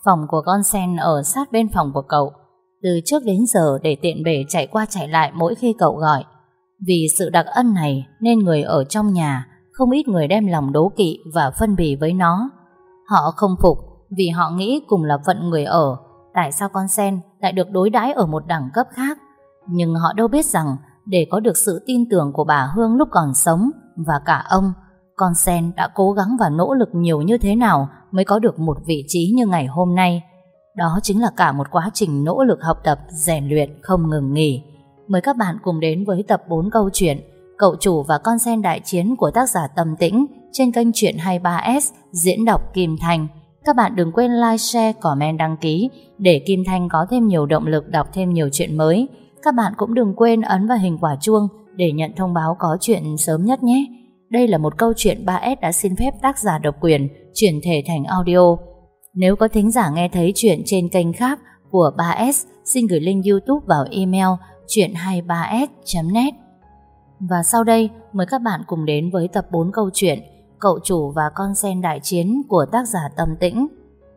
Phòng của con Sen ở sát bên phòng của cậu, từ trước đến giờ để tiện bề chạy qua chạy lại mỗi khi cậu gọi. Vì sự đặc ân này nên người ở trong nhà không ít người đem lòng đố kỵ và phân bì với nó. Họ không phục vì họ nghĩ cùng là phận người ở, tại sao con Sen lại được đối đãi ở một đẳng cấp khác. Nhưng họ đâu biết rằng để có được sự tin tưởng của bà Hương lúc còn sống và cả ông, con Sen đã cố gắng và nỗ lực nhiều như thế nào mới có được một vị trí như ngày hôm nay. Đó chính là cả một quá trình nỗ lực học tập, rèn luyện không ngừng nghỉ. Mời các bạn cùng đến với tập 4 câu chuyện Cậu chủ và con Sen đại chiến của tác giả Tâm Tĩnh trên kênh Truyện 23S diễn đọc Kim Thanh. Các bạn đừng quên like, share, comment, đăng ký để Kim Thanh có thêm nhiều động lực đọc thêm nhiều chuyện mới. Các bạn cũng đừng quên ấn vào hình quả chuông để nhận thông báo có chuyện sớm nhất nhé. Đây là một câu chuyện 3S đã xin phép tác giả độc quyền chuyển thể thành audio. Nếu có thính giả nghe thấy chuyện trên kênh khác của 3S, xin gửi link YouTube vào email chuyện23s.net. Và sau đây, mời các bạn cùng đến với tập 4 câu chuyện Cậu chủ và con Sen đại chiến của tác giả Tâm Tĩnh.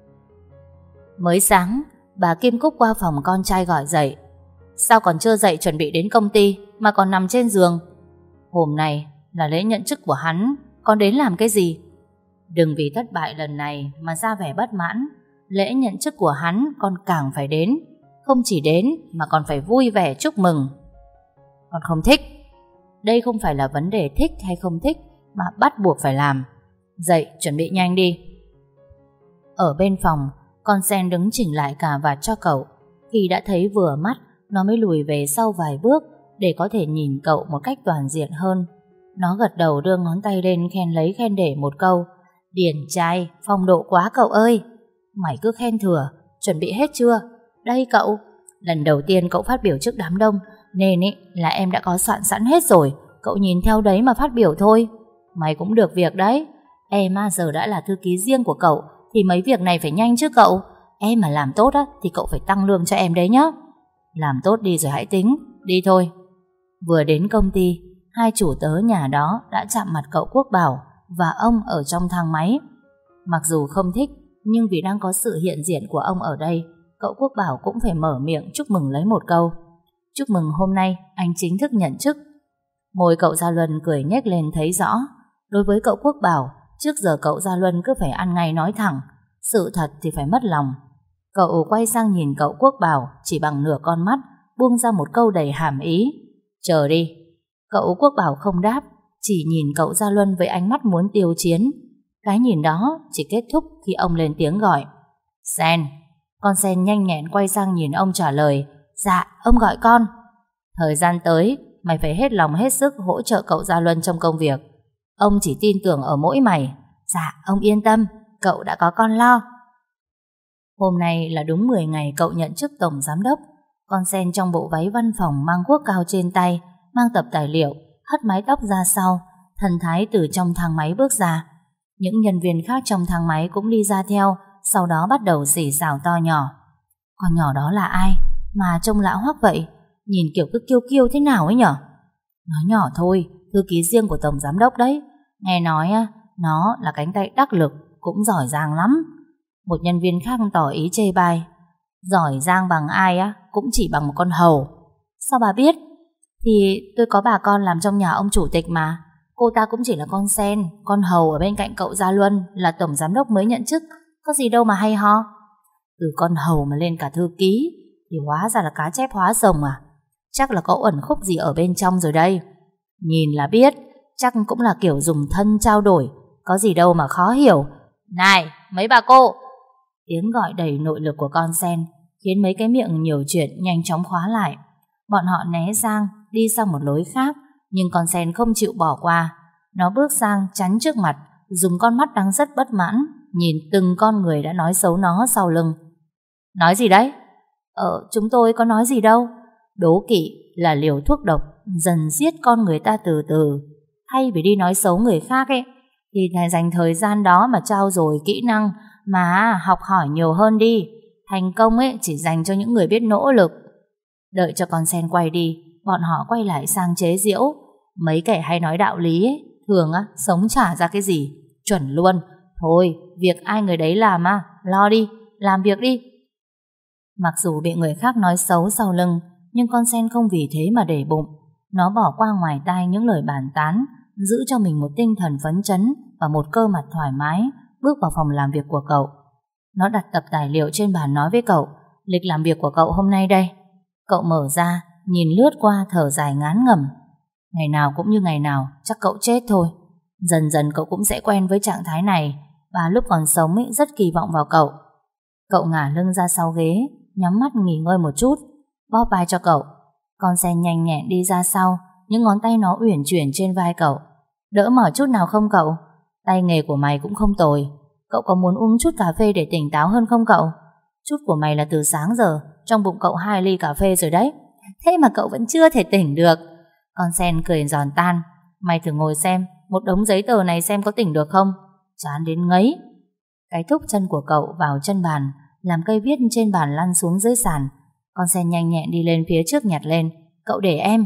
Mới sáng, bà Kim Cúc qua phòng con trai gọi dậy. Sao còn chưa dậy chuẩn bị đến công ty mà còn nằm trên giường? Hôm nay là lễ nhận chức của hắn, con đến làm cái gì? Đừng vì thất bại lần này mà ra vẻ bất mãn. Lễ nhận chức của hắn con càng phải đến. Không chỉ đến mà còn phải vui vẻ chúc mừng. Con không thích. Đây không phải là vấn đề thích hay không thích, mà bắt buộc phải làm. Dậy chuẩn bị nhanh đi. Ở bên phòng, con Sen đứng chỉnh lại cà vạt cho cậu. Khi đã thấy vừa mắt, nó mới lùi về sau vài bước để có thể nhìn cậu một cách toàn diện hơn. Nó gật đầu đưa ngón tay lên khen lấy khen để một câu. Điển trai, phong độ quá cậu ơi. Mày cứ khen thừa, chuẩn bị hết chưa? Đây cậu. Lần đầu tiên cậu phát biểu trước đám đông nên là em đã có soạn sẵn hết rồi. Cậu nhìn theo đấy mà phát biểu thôi. Mày cũng được việc đấy. Em giờ đã là thư ký riêng của cậu thì mấy việc này phải nhanh chứ cậu. Em mà làm tốt thì cậu phải tăng lương cho em đấy nhá. Làm tốt đi rồi hãy tính. Đi thôi. Vừa đến công ty, hai chủ tớ nhà đó đã chạm mặt cậu Quốc Bảo và ông ở trong thang máy. Mặc dù không thích, nhưng vì đang có sự hiện diện của ông ở đây, cậu Quốc Bảo cũng phải mở miệng chúc mừng lấy một câu. Chúc mừng hôm nay anh chính thức nhận chức. Môi cậu Gia Luân cười nhếch lên thấy rõ. Đối với cậu Quốc Bảo, trước giờ cậu Gia Luân cứ phải ăn ngay nói thẳng, sự thật thì phải mất lòng. Cậu quay sang nhìn cậu Quốc Bảo chỉ bằng nửa con mắt, buông ra một câu đầy hàm ý. Chờ đi. Cậu Quốc Bảo không đáp, chỉ nhìn cậu Gia Luân với ánh mắt muốn tiêu chiến. Cái nhìn đó chỉ kết thúc khi ông lên tiếng gọi. Sen. Con Sen nhanh nhẹn quay sang nhìn ông trả lời. Dạ, ông gọi con. Thời gian tới, mày phải hết lòng hết sức hỗ trợ cậu Gia Luân trong công việc. Ông chỉ tin tưởng ở mỗi mày. Dạ, ông yên tâm, cậu đã có con lo. Hôm nay là đúng 10 ngày cậu nhận chức tổng giám đốc. Con Sen trong bộ váy văn phòng mang guốc cao trên tay, mang tập tài liệu, hất mái tóc ra sau, thần thái từ trong thang máy bước ra. Những nhân viên khác trong thang máy cũng đi ra theo, sau đó bắt đầu xì xào to nhỏ. Con nhỏ đó là ai mà trông lạ hoắc vậy? Nhìn kiểu cứ kiêu kiêu thế nào ấy nhở? Nó nhỏ thôi, thư ký riêng của tổng giám đốc đấy. Nghe nói nó là cánh tay đắc lực, cũng giỏi giang lắm. Một nhân viên khác tỏ ý chê bai. Giỏi giang bằng ai cũng chỉ bằng một con hầu. Sao bà biết? Thì tôi có bà con làm trong nhà ông chủ tịch mà. Cô ta cũng chỉ là con Sen, con hầu ở bên cạnh cậu Gia Luân là tổng giám đốc mới nhận chức. Có gì đâu mà hay ho. Từ con hầu mà lên cả thư ký thì hóa ra là cá chép hóa rồng à? Chắc là có uẩn khúc gì ở bên trong rồi đây. Nhìn là biết, chắc cũng là kiểu dùng thân trao đổi. Có gì đâu mà khó hiểu. Này, mấy bà cô! Tiếng gọi đầy nội lực của con Sen khiến mấy cái miệng nhiều chuyện nhanh chóng khóa lại. Bọn họ né sang, đi sang một lối khác, nhưng con Sen không chịu bỏ qua. Nó bước sang chắn trước mặt, dùng con mắt đang rất bất mãn nhìn từng con người đã nói xấu nó sau lưng. Nói gì đấy? Chúng tôi có nói gì đâu. Đố kỵ là liều thuốc độc dần giết con người ta từ từ. Thay vì đi nói xấu người khác thì dành thời gian đó mà trau dồi kỹ năng, mà học hỏi nhiều hơn đi. Thành công chỉ dành cho những người biết nỗ lực. Đợi cho con Sen quay đi, bọn họ quay lại sang chế giễu. Mấy kẻ hay nói đạo lý thường sống chả ra cái gì. Chuẩn luôn. Thôi, việc ai người đấy làm lo đi. làm việc đi. Mặc dù bị người khác nói xấu sau lưng, nhưng con sen không vì thế mà để bụng. Nó bỏ qua ngoài tai những lời bàn tán, giữ cho mình một tinh thần phấn chấn và một cơ mặt thoải mái, bước vào phòng làm việc của cậu. Nó đặt tập tài liệu trên bàn nói với cậu, lịch làm việc của cậu hôm nay đây. Cậu mở ra, nhìn lướt qua thở dài ngán ngẩm. Ngày nào cũng như ngày nào, chắc cậu chết thôi. Dần dần cậu cũng sẽ quen với trạng thái này, và lúc còn sống ấy rất kỳ vọng vào cậu. Cậu ngả lưng ra sau ghế, nhắm mắt nghỉ ngơi một chút, bóp vai cho cậu. Con sen nhanh nhẹn đi ra sau, những ngón tay nó uyển chuyển trên vai cậu. Đỡ mỏi chút nào không cậu? Tay nghề của mày cũng không tồi. Cậu có muốn uống chút cà phê để tỉnh táo hơn không cậu? Chút của mày là từ sáng giờ, trong bụng cậu 2 ly cà phê rồi đấy. Thế mà cậu vẫn chưa thể tỉnh được. Con sen cười giòn tan. Mày thử ngồi xem, một đống giấy tờ này xem có tỉnh được không? Chán đến ngấy. Cái thúc chân của cậu vào chân bàn, làm cây viết trên bàn lăn xuống dưới sàn. Con sen nhanh nhẹn đi lên phía trước nhặt lên. Cậu để em.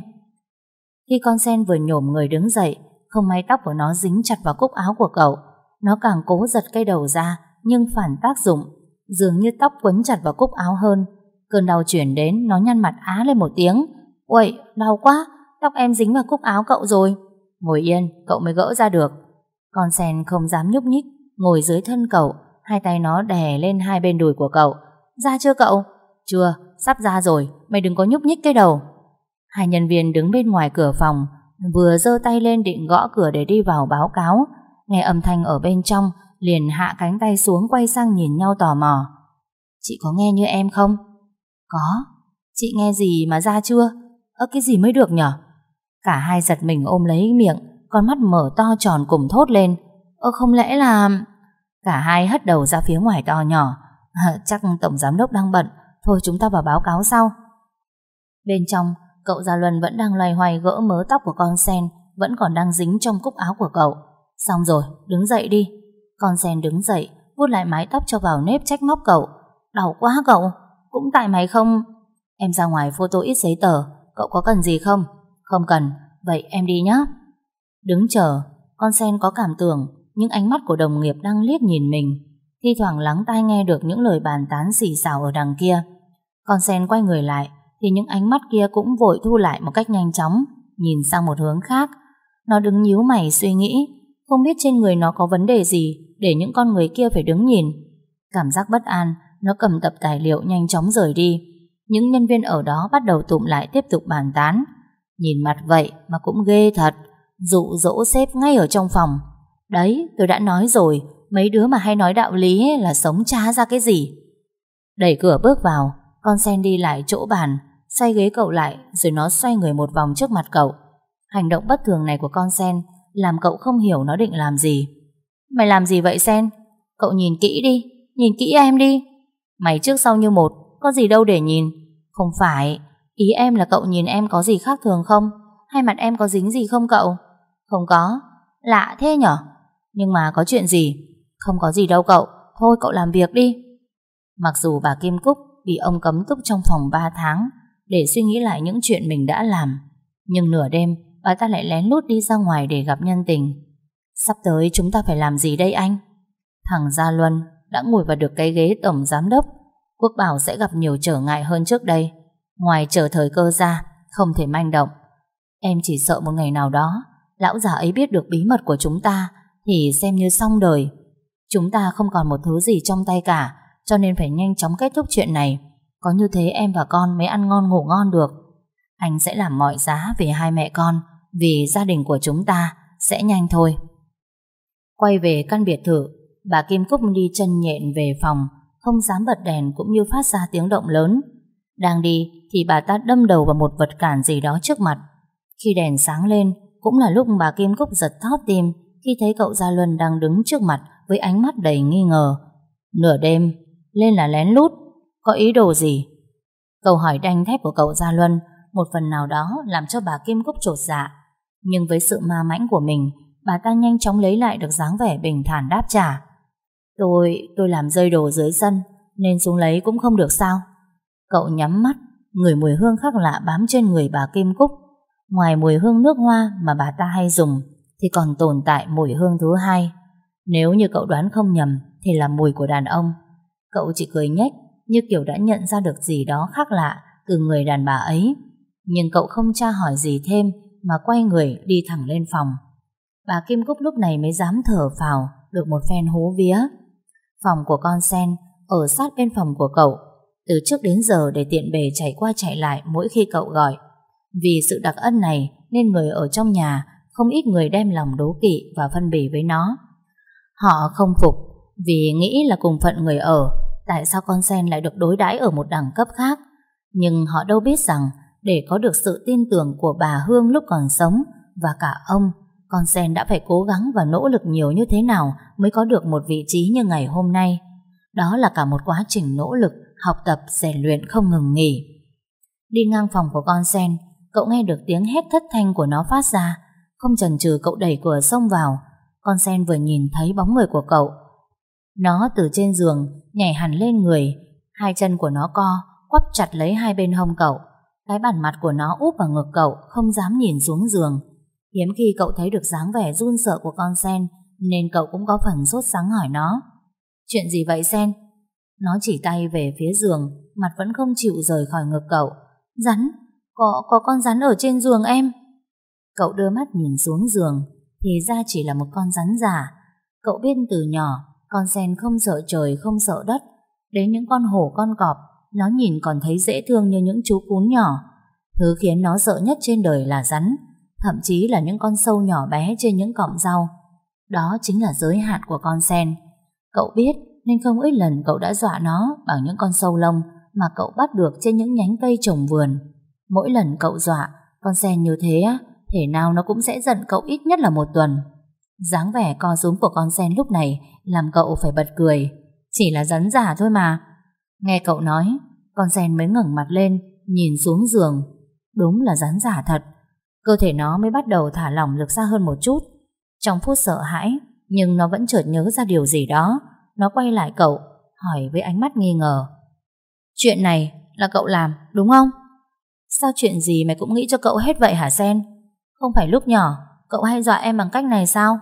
Khi con sen vừa nhổm người đứng dậy, không may tóc của nó dính chặt vào cúc áo của cậu. Nó càng cố giật cây đầu ra, nhưng phản tác dụng. Dường như tóc quấn chặt vào cúc áo hơn. Cơn đau chuyển đến, nó nhăn mặt á lên một tiếng. Uầy, đau quá, tóc em dính vào cúc áo cậu rồi. Ngồi yên, cậu mới gỡ ra được. Con sen không dám nhúc nhích, ngồi dưới thân cậu, hai tay nó đè lên hai bên đùi của cậu. Ra chưa cậu? Chưa, sắp ra rồi, mày đừng có nhúc nhích cái đầu. Hai nhân viên đứng bên ngoài cửa phòng, vừa giơ tay lên định gõ cửa để đi vào báo cáo. Nghe âm thanh ở bên trong, liền hạ cánh tay xuống quay sang nhìn nhau tò mò. Chị có nghe như em không? Có. Chị nghe gì mà ra chưa? Cái gì mới được nhở? Cả hai giật mình ôm lấy miệng, con mắt mở to tròn cùng thốt lên. Không lẽ là... Cả hai hất đầu ra phía ngoài to nhỏ. Chắc tổng giám đốc đang bận. Thôi chúng ta vào báo cáo sau. Bên trong, cậu Gia Luân vẫn đang loay hoay gỡ mớ tóc của con sen, vẫn còn đang dính trong cúc áo của cậu. Xong rồi, đứng dậy đi. Con sen đứng dậy, vuốt lại mái tóc cho vào nếp, trách móc cậu. Đau quá cậu, cũng tại mày không... Em ra ngoài photo ít giấy tờ, cậu có cần gì không? Không cần, vậy em đi nhé. Đứng chờ, con sen có cảm tưởng những ánh mắt của đồng nghiệp đang liếc nhìn mình. Thi thoảng lắng tai nghe được những lời bàn tán xì xào ở đằng kia. Con sen quay người lại thì những ánh mắt kia cũng vội thu lại một cách nhanh chóng, nhìn sang một hướng khác. Nó đứng nhíu mày suy nghĩ, không biết trên người nó có vấn đề gì để những con người kia phải đứng nhìn. Cảm giác bất an, nó cầm tập tài liệu nhanh chóng rời đi. Những nhân viên ở đó bắt đầu tụm lại tiếp tục bàn tán. Nhìn mặt vậy mà cũng ghê thật, dụ dỗ sếp ngay ở trong phòng. Đấy, tôi đã nói rồi, mấy đứa mà hay nói đạo lý ấy là sống chả ra cái gì. Đẩy cửa bước vào, con sen đi lại chỗ bàn, xoay ghế cậu lại, rồi nó xoay người một vòng trước mặt cậu. Hành động bất thường này của con sen làm cậu không hiểu nó định làm gì. Mày làm gì vậy Sen? Cậu nhìn kỹ đi, nhìn kỹ em đi. Mày trước sau như một, có gì đâu để nhìn. Không phải, ý em là cậu nhìn em có gì khác thường không? Hay mặt em có dính gì không cậu? Không có, lạ thế nhở? Nhưng mà có chuyện gì? Không có gì đâu cậu, thôi cậu làm việc đi. Mặc dù bà Kim Cúc bị ông cấm túc trong phòng 3 tháng để suy nghĩ lại những chuyện mình đã làm, nhưng nửa đêm bà ta lại lén lút đi ra ngoài để gặp nhân tình. Sắp tới chúng ta phải làm gì đây anh? Thằng Gia Luân đã ngồi vào được cái ghế tổng giám đốc. Quốc bảo sẽ gặp nhiều trở ngại hơn trước đây. Ngoài chờ thời cơ ra, không thể manh động. Em chỉ sợ một ngày nào đó lão già ấy biết được bí mật của chúng ta thì xem như xong đời. Chúng ta không còn một thứ gì trong tay cả, cho nên phải nhanh chóng kết thúc chuyện này. Có như thế em và con mới ăn ngon ngủ ngon được. Anh sẽ làm mọi giá vì hai mẹ con, vì gia đình của chúng ta. Sẽ nhanh thôi. Quay về căn biệt thự, bà Kim Cúc đi chân nhện về phòng, không dám bật đèn cũng như phát ra tiếng động lớn. Đang đi thì bà ta đâm đầu vào một vật cản gì đó trước mặt. Khi đèn sáng lên, cũng là lúc bà Kim Cúc giật thót tim khi thấy cậu Gia Luân đang đứng trước mặt với ánh mắt đầy nghi ngờ. Nửa đêm, lên là lén lút, có ý đồ gì? Câu hỏi đanh thép của cậu Gia Luân một phần nào đó làm cho bà Kim Cúc chột dạ. Nhưng với sự ma mãnh của mình, bà ta nhanh chóng lấy lại được dáng vẻ bình thản đáp trả. Tôi làm rơi đồ dưới sân, nên xuống lấy cũng không được sao? Cậu nhắm mắt, ngửi mùi hương khác lạ bám trên người bà Kim Cúc. Ngoài mùi hương nước hoa mà bà ta hay dùng, thì còn tồn tại mùi hương thứ hai. Nếu như cậu đoán không nhầm, thì là mùi của đàn ông. Cậu chỉ cười nhếch, như kiểu đã nhận ra được gì đó khác lạ từ người đàn bà ấy. Nhưng cậu không tra hỏi gì thêm mà quay người đi thẳng lên phòng. Bà Kim Cúc lúc này mới dám thở phào được một phen hú vía. Phòng của con sen ở sát bên phòng của cậu, từ trước đến giờ để tiện bề chạy qua chạy lại mỗi khi cậu gọi. Vì sự đặc ân này nên người ở trong nhà không ít người đem lòng đố kỵ và phân bì với nó. Họ không phục vì nghĩ là cùng phận người ở, tại sao con sen lại được đối đãi ở một đẳng cấp khác. Nhưng họ đâu biết rằng để có được sự tin tưởng của bà Hương lúc còn sống và cả ông, con sen đã phải cố gắng và nỗ lực nhiều như thế nào mới có được một vị trí như ngày hôm nay. Đó là cả một quá trình nỗ lực, học tập, rèn luyện không ngừng nghỉ. Đi ngang phòng của con sen, cậu nghe được tiếng hét thất thanh của nó phát ra. Không chần chừ cậu đẩy cửa xông vào. Con sen vừa nhìn thấy bóng người của cậu, nó từ trên giường nhảy hẳn lên người. Hai chân của nó co quắp chặt lấy hai bên hông cậu. Cái bản mặt của nó úp vào ngực cậu, không dám nhìn xuống giường. Hiếm khi cậu thấy được dáng vẻ run sợ của con sen, nên cậu cũng có phần sốt sắng hỏi nó: chuyện gì vậy Sen? Nó chỉ tay về phía giường, mặt vẫn không chịu rời khỏi ngực cậu. Rắn, có con rắn ở trên giường em. Cậu đưa mắt nhìn xuống giường, thì ra chỉ là một con rắn giả. Cậu biết từ nhỏ con sen không sợ trời không sợ đất. Đến những con hổ con cọp nó nhìn còn thấy dễ thương như những chú cún nhỏ. Thứ khiến nó sợ nhất trên đời là rắn, thậm chí là những con sâu nhỏ bé trên những cọng rau. Đó chính là giới hạn của con sen. Cậu biết nên không ít lần cậu đã dọa nó bằng những con sâu lông mà cậu bắt được trên những nhánh cây trồng vườn. Mỗi lần cậu dọa con sen như thế á, thể nào nó cũng sẽ giận cậu ít nhất là một tuần. Dáng vẻ co rúm của con sen lúc này làm cậu phải bật cười. Chỉ là rắn giả thôi mà. Nghe cậu nói, con sen mới ngẩng mặt lên nhìn xuống giường. Đúng là rắn giả thật. Cơ thể nó mới bắt đầu thả lỏng lực ra hơn một chút. Trong phút sợ hãi, nhưng nó vẫn chợt nhớ ra điều gì đó. Nó quay lại cậu, hỏi với ánh mắt nghi ngờ: chuyện này là cậu làm, đúng không? Sao chuyện gì mày cũng nghĩ cho cậu hết vậy hả Sen? Không phải lúc nhỏ cậu hay dọa em bằng cách này sao?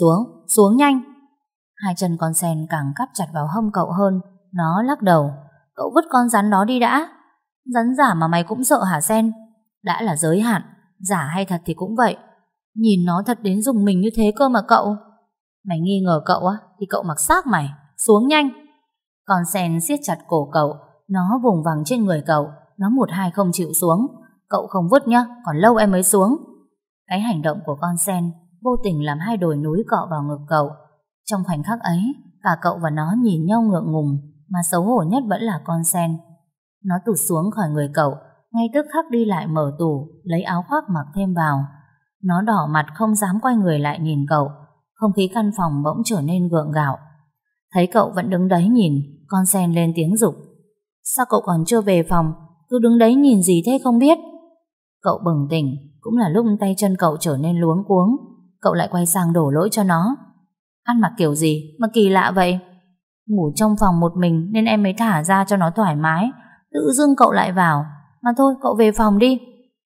Xuống nhanh. Hai chân con sen càng cắp chặt vào hông cậu hơn. Nó lắc đầu: cậu vứt con rắn đó đi đã. Rắn giả mà mày cũng sợ hả Sen? Đã là giới hạn, giả hay thật thì cũng vậy. Nhìn nó thật đến rùng mình như thế cơ mà cậu. Mày nghi ngờ cậu á thì cậu mặc xác mày. Xuống nhanh. Con sen siết chặt cổ cậu, nó vùng vằng trên người cậu. Nó một hai không chịu xuống. Cậu không vứt nhá, còn lâu em mới xuống. Cái hành động của con sen vô tình làm hai đồi núi cọ vào ngực cậu. Trong khoảnh khắc ấy, cả cậu và nó nhìn nhau ngượng ngùng, mà xấu hổ nhất vẫn là con sen. Nó tụt xuống khỏi người cậu, ngay tức khắc đi lại mở tủ, lấy áo khoác mặc thêm vào. Nó đỏ mặt không dám quay người lại nhìn cậu. Không khí căn phòng bỗng trở nên gượng gạo. Thấy cậu vẫn đứng đấy nhìn, con sen lên tiếng giục: sao cậu còn chưa về phòng? Cứ đứng đấy nhìn gì thế không biết? Cậu bừng tỉnh, cũng là lúc tay chân cậu trở nên luống cuống. Cậu lại quay sang đổ lỗi cho nó: ăn mặc kiểu gì mà kỳ lạ vậy? Ngủ trong phòng một mình nên em mới thả ra cho nó thoải mái. Tự dưng cậu lại vào. Mà thôi cậu về phòng đi.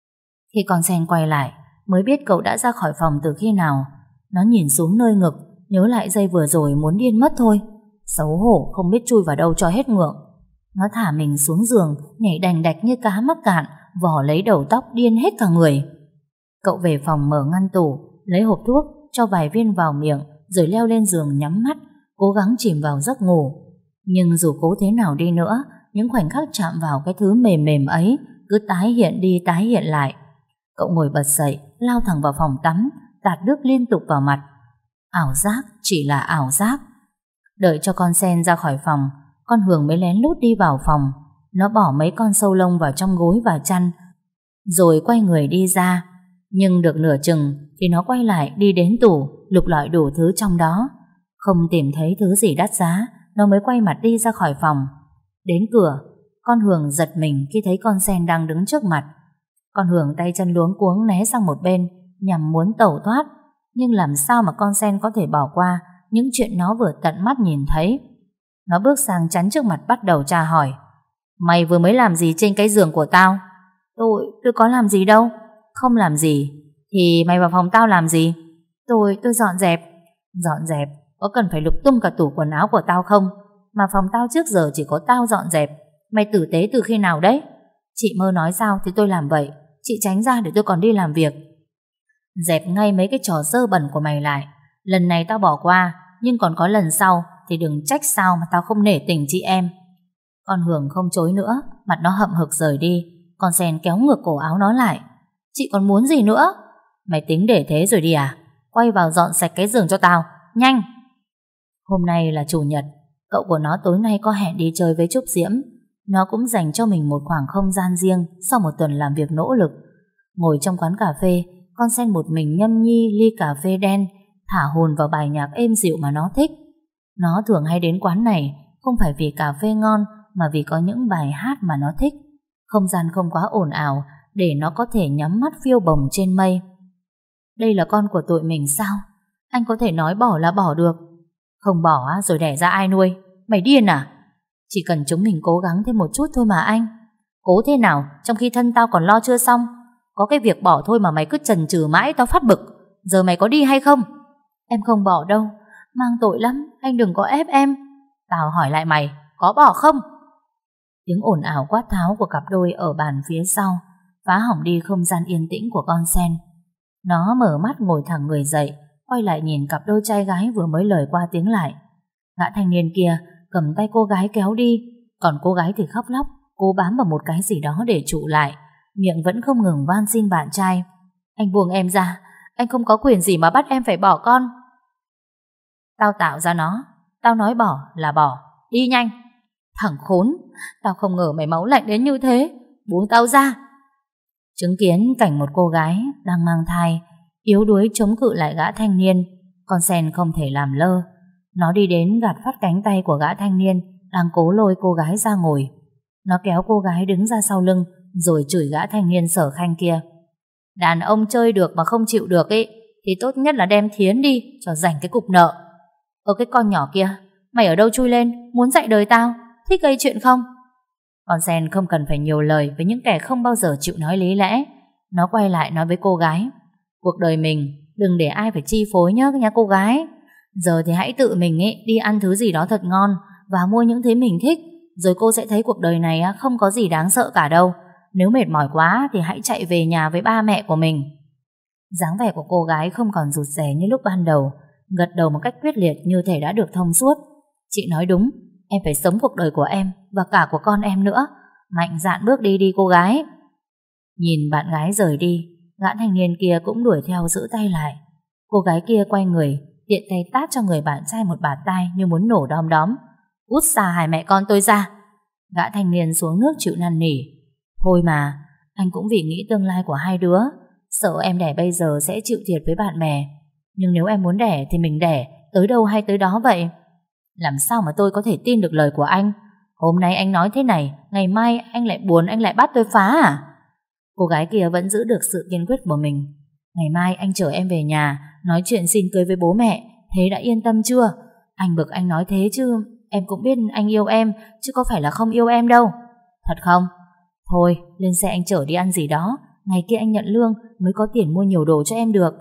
Khi con sen quay lại mới biết cậu đã ra khỏi phòng từ khi nào. Nó nhìn xuống nơi ngực, nhớ lại giây vừa rồi muốn điên mất thôi. Xấu hổ không biết chui vào đâu cho hết ngượng. Nó thả mình xuống giường, nhảy đành đạch như cá mắc cạn, vò lấy đầu tóc điên hết cả người. Cậu về phòng mở ngăn tủ, lấy hộp thuốc, cho vài viên vào miệng, rồi leo lên giường nhắm mắt, cố gắng chìm vào giấc ngủ. Nhưng dù cố thế nào đi nữa, những khoảnh khắc chạm vào cái thứ mềm mềm ấy cứ tái hiện đi tái hiện lại. Cậu ngồi bật dậy, lao thẳng vào phòng tắm, tạt nước liên tục vào mặt. Ảo giác chỉ là ảo giác. Đợi cho con sen ra khỏi phòng, con Hường mới lén lút đi vào phòng. Nó bỏ mấy con sâu lông vào trong gối và chăn, rồi quay người đi ra. Nhưng được nửa chừng thì nó quay lại đi đến tủ, lục lọi đủ thứ trong đó. Không tìm thấy thứ gì đắt giá, nó mới quay mặt đi ra khỏi phòng. Đến cửa, con Hường giật mình khi thấy con sen đang đứng trước mặt. Con Hường tay chân luống cuống né sang một bên, nhằm muốn tẩu thoát. Nhưng làm sao mà con sen có thể bỏ qua những chuyện nó vừa tận mắt nhìn thấy. Nó bước sang chắn trước mặt bắt đầu tra hỏi: mày vừa mới làm gì trên cái giường của tao? Tôi có làm gì đâu. Không làm gì thì mày vào phòng tao làm gì? Tôi dọn dẹp. Dọn dẹp? Có cần phải lục tung cả tủ quần áo của tao không? Mà phòng tao trước giờ chỉ có tao dọn dẹp. Mày tử tế từ khi nào đấy? Chị Mơ nói sao thì tôi làm vậy. Chị tránh ra để tôi còn đi làm việc. Dẹp ngay mấy cái trò dơ bẩn của mày lại. Lần này tao bỏ qua, nhưng còn có lần sau thì đừng trách sao mà tao không nể tình chị em. Con Hường không chối nữa, mặt nó hậm hực rời đi. Con Sen kéo ngược cổ áo nó lại. Chị còn muốn gì nữa? Mày tính để thế rồi đi à? Quay vào dọn sạch cái giường cho tao, nhanh. Hôm nay là chủ nhật, cậu của nó tối nay có hẹn đi chơi với Trúc Diễm. Nó cũng dành cho mình một khoảng không gian riêng sau một tuần làm việc nỗ lực. Ngồi trong quán cà phê, con Sen một mình nhâm nhi ly cà phê đen, thả hồn vào bài nhạc êm dịu mà nó thích. Nó thường hay đến quán này không phải vì cà phê ngon, mà vì có những bài hát mà nó thích. Không gian không quá ồn ào để nó có thể nhắm mắt phiêu bồng trên mây. Đây là con của tụi mình sao? Anh có thể nói bỏ là bỏ được. Không bỏ á, rồi đẻ ra ai nuôi? Mày điên à? Chỉ cần chúng mình cố gắng thêm một chút thôi mà anh. Cố thế nào trong khi thân tao còn lo chưa xong? Có cái việc bỏ thôi mà mày cứ chần chừ mãi, tao phát bực. Giờ mày có đi hay không? Em không bỏ đâu, mang tội lắm, anh đừng có ép em. Tao hỏi lại mày, có bỏ không? Tiếng ồn ào quát tháo của cặp đôi ở bàn phía sau phá hỏng đi không gian yên tĩnh của con Sen. Nó mở mắt ngồi thẳng người dậy, quay lại nhìn cặp đôi trai gái vừa mới lời qua tiếng lại. Gã thanh niên kia cầm tay cô gái kéo đi, còn cô gái thì khóc lóc, cố bám vào một cái gì đó để trụ lại, miệng vẫn không ngừng van xin bạn trai. Anh buông em ra, anh không có quyền gì mà bắt em phải bỏ con. Tao tạo ra nó, tao nói bỏ là bỏ, đi nhanh. Thằng khốn, tao không ngờ mày máu lạnh đến như thế, buông tao ra. Chứng kiến cảnh một cô gái đang mang thai yếu đuối chống cự lại gã thanh niên, con Sen không thể làm lơ. Nó đi đến gạt phát cánh tay của gã thanh niên đang cố lôi cô gái ra ngồi. Nó kéo cô gái đứng ra sau lưng rồi chửi gã thanh niên sở khanh kia. Đàn ông chơi được mà không chịu được ấy thì tốt nhất là đem Thiến đi cho rảnh cái cục nợ. Cái con nhỏ kia, mày ở đâu chui lên, muốn dạy đời tao, thích gây chuyện không? Con Sen không cần phải nhiều lời với những kẻ không bao giờ chịu nói lý lẽ. Nó quay lại nói với cô gái, cuộc đời mình đừng để ai phải chi phối nhá cô gái. Giờ thì hãy tự mình ấy đi ăn thứ gì đó thật ngon và mua những thứ mình thích, rồi cô sẽ thấy cuộc đời này không có gì đáng sợ cả đâu. Nếu mệt mỏi quá thì hãy chạy về nhà với ba mẹ của mình. Dáng vẻ của cô gái không còn rụt rè như lúc ban đầu, gật đầu một cách quyết liệt như thể đã được thông suốt. Chị nói đúng, em phải sống cuộc đời của em và cả của con em nữa. Mạnh dạn bước đi đi cô gái. Nhìn bạn gái rời đi, gã thanh niên kia cũng đuổi theo giữ tay lại. Cô gái kia quay người, tiện tay tát cho người bạn trai một bạt tai như muốn nổ đom đóm. Út xa hai mẹ con tôi ra. Gã thanh niên xuống nước chịu năn nỉ. Thôi mà, anh cũng vì nghĩ tương lai của hai đứa, sợ em đẻ bây giờ sẽ chịu thiệt với bạn bè. Nhưng nếu em muốn đẻ thì mình đẻ, tới đâu hay tới đó vậy. Làm sao mà tôi có thể tin được lời của anh? Hôm nay anh nói thế này, ngày mai anh lại buồn, anh lại bắt tôi phá à? Cô gái kia vẫn giữ được sự kiên quyết của mình. Ngày mai anh chở em về nhà, nói chuyện xin cưới với bố mẹ. Thế đã yên tâm chưa? Anh bực anh nói thế chứ em cũng biết anh yêu em, chứ có phải là không yêu em đâu. Thật không? Thôi, lên xe anh chở đi ăn gì đó, ngày kia anh nhận lương mới có tiền mua nhiều đồ cho em được.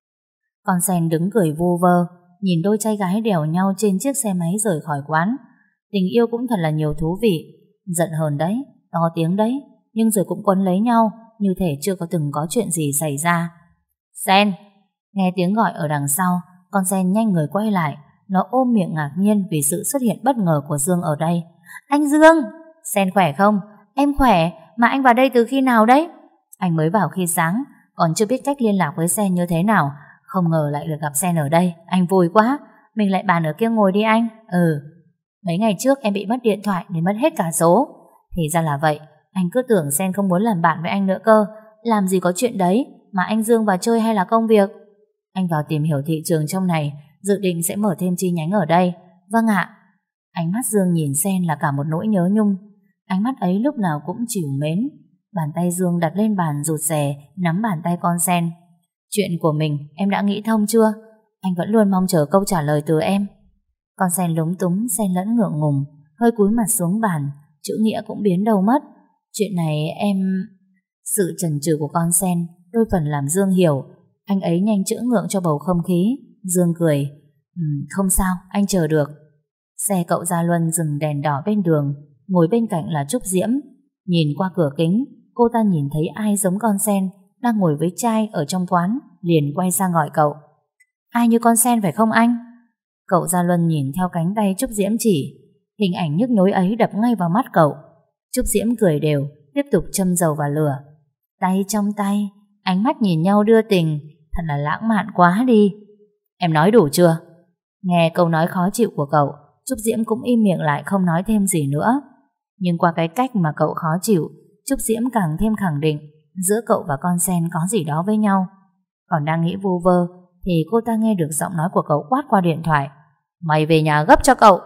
Con Sen đứng cười vu vơ, nhìn đôi trai gái đèo nhau trên chiếc xe máy rời khỏi quán. Tình yêu cũng thật là nhiều thú vị. Giận hờn đấy, to tiếng đấy, nhưng rồi cũng quấn lấy nhau như thể chưa có từng có chuyện gì xảy ra. Sen! Nghe tiếng gọi ở đằng sau, con Sen nhanh người quay lại. Nó ôm miệng ngạc nhiên vì sự xuất hiện bất ngờ của Dương ở đây. Anh Dương! Sen khỏe không? Em khỏe, mà anh vào đây từ khi nào đấy? Anh mới vào khi sáng, còn chưa biết cách liên lạc với Sen như thế nào. Không ngờ lại được gặp Sen ở đây. Anh vui quá. Mình lại bàn ở kia ngồi đi anh. Mấy ngày trước em bị mất điện thoại nên mất hết cả số. Thì ra là vậy. Anh cứ tưởng Sen không muốn làm bạn với anh nữa cơ. Làm gì có chuyện đấy. Mà anh Dương vào chơi hay là công việc? Anh vào tìm hiểu thị trường trong này, dự định sẽ mở thêm chi nhánh ở đây. Vâng ạ. Ánh mắt Dương nhìn Sen là cả một nỗi nhớ nhung. Ánh mắt ấy lúc nào cũng trìu mến. Bàn tay Dương đặt lên bàn rụt rè nắm bàn tay con Sen. Chuyện của mình em đã nghĩ thông chưa? Anh vẫn luôn mong chờ câu trả lời từ em. Con Sen lúng túng, xen lẫn ngượng ngùng, hơi cúi mặt xuống bàn, chữ nghĩa cũng biến đâu mất. Chuyện này em... Sự chần chừ của con Sen đôi phần làm Dương hiểu. Anh ấy nhanh chữa ngượng cho bầu không khí. Dương cười. Không sao, anh chờ được. Xe cậu Gia Luân dừng đèn đỏ bên đường, ngồi bên cạnh là Trúc Diễm. Nhìn qua cửa kính, cô ta nhìn thấy ai giống con sen đang ngồi với trai ở trong quán, liền quay sang gọi cậu. Ai như con sen phải không anh? Cậu Gia Luân nhìn theo cánh tay Trúc Diễm chỉ. Hình ảnh nhức nhối ấy đập ngay vào mắt cậu. Trúc Diễm cười đều, tiếp tục châm dầu vào lửa. Tay trong tay, ánh mắt nhìn nhau đưa tình, thật là lãng mạn quá đi. Em nói đủ chưa? Nghe câu nói khó chịu của cậu, Trúc Diễm cũng im miệng lại không nói thêm gì nữa. Nhưng qua cái cách mà cậu khó chịu, Trúc Diễm càng thêm khẳng định giữa cậu và con sen có gì đó với nhau. Còn đang nghĩ vu vơ thì cô ta nghe được giọng nói của cậu quát qua điện thoại. Mày về nhà gấp cho cậu.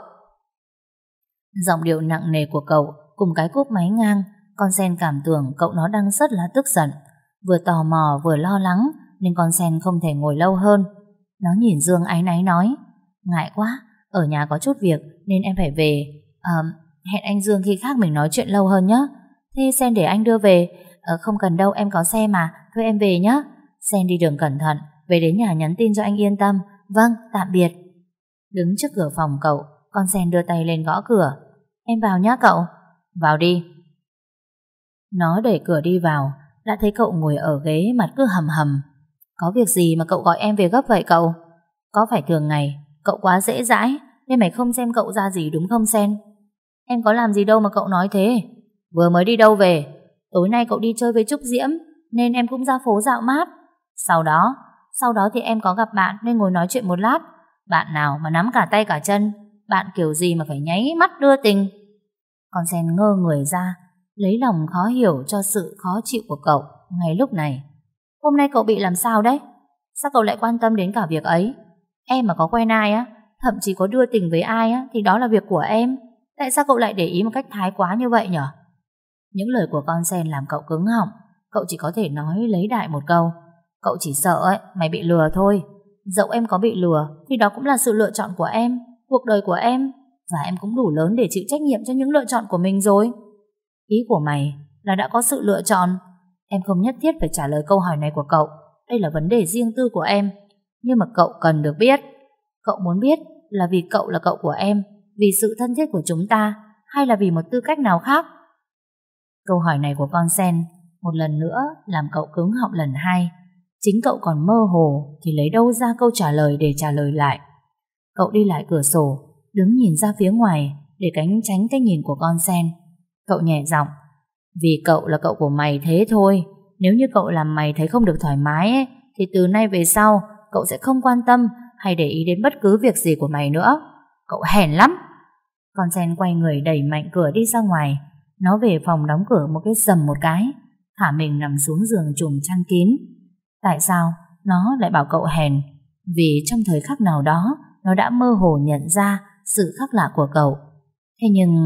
Giọng điệu nặng nề của cậu cùng cái cúp máy ngang, con sen cảm tưởng cậu nó đang rất là tức giận. Vừa tò mò vừa lo lắng nên con sen không thể ngồi lâu hơn. Nó nhìn Dương áy náy nói, ngại quá, ở nhà có chút việc nên em phải về. Hẹn anh Dương khi khác mình nói chuyện lâu hơn nhé. Thế Sen để anh đưa về? Không cần đâu, em có xe mà, thôi em về nhé. Sen đi đường cẩn thận, về đến nhà nhắn tin cho anh yên tâm. Vâng, tạm biệt. Đứng trước cửa phòng cậu, con Sen đưa tay lên gõ cửa. Em vào nhé cậu. Vào đi. Nó đẩy cửa đi vào, đã thấy cậu ngồi ở ghế mặt cứ hầm hầm. Có việc gì mà cậu gọi em về gấp vậy cậu? Có phải thường ngày cậu quá dễ dãi nên mày không xem cậu ra gì đúng không Sen? Em có làm gì đâu mà cậu nói thế. Vừa mới đi đâu về? Tối nay cậu đi chơi với Trúc Diễm nên em cũng ra phố dạo mát. Sau đó thì em có gặp bạn nên ngồi nói chuyện một lát. Bạn nào mà nắm cả tay cả chân? Bạn kiểu gì mà phải nháy mắt đưa tình? Con Sen ngơ người ra, lấy lòng khó hiểu cho sự khó chịu của cậu ngay lúc này. Hôm nay cậu bị làm sao đấy? Sao cậu lại quan tâm đến cả việc ấy? Em mà có quen ai á, thậm chí có đưa tình với ai á, thì đó là việc của em. Tại sao cậu lại để ý một cách thái quá như vậy nhở? Những lời của con Sen làm cậu cứng họng. Cậu chỉ có thể nói lấy đại một câu. Cậu chỉ sợ ấy, mày bị lừa thôi. Dẫu em có bị lừa thì đó cũng là sự lựa chọn của em, cuộc đời của em. Và em cũng đủ lớn để chịu trách nhiệm cho những lựa chọn của mình rồi. Ý của mày là đã có sự lựa chọn. Em không nhất thiết phải trả lời câu hỏi này của cậu. Đây là vấn đề riêng tư của em. Nhưng mà cậu cần được biết. Cậu muốn biết là vì cậu là cậu của em, vì sự thân thiết của chúng ta, hay là vì một tư cách nào khác? Câu hỏi này của con Sen một lần nữa làm cậu cứng họng lần hai. Chính cậu còn mơ hồ thì lấy đâu ra câu trả lời để trả lời lại. Cậu đi lại cửa sổ, đứng nhìn ra phía ngoài để tránh cái nhìn của con Sen. Cậu nhẹ giọng, vì cậu là cậu của mày thế thôi. Nếu như cậu làm mày thấy không được thoải mái ấy, thì từ nay về sau cậu sẽ không quan tâm hay để ý đến bất cứ việc gì của mày nữa. Cậu hèn lắm. Con Sen quay người đẩy mạnh cửa đi ra ngoài. Nó về phòng đóng cửa một cái rầm một cái, thả mình nằm xuống giường trùm chăn kín. Tại sao nó lại bảo cậu hèn? Vì trong thời khắc nào đó nó đã mơ hồ nhận ra sự khác lạ của cậu. Thế nhưng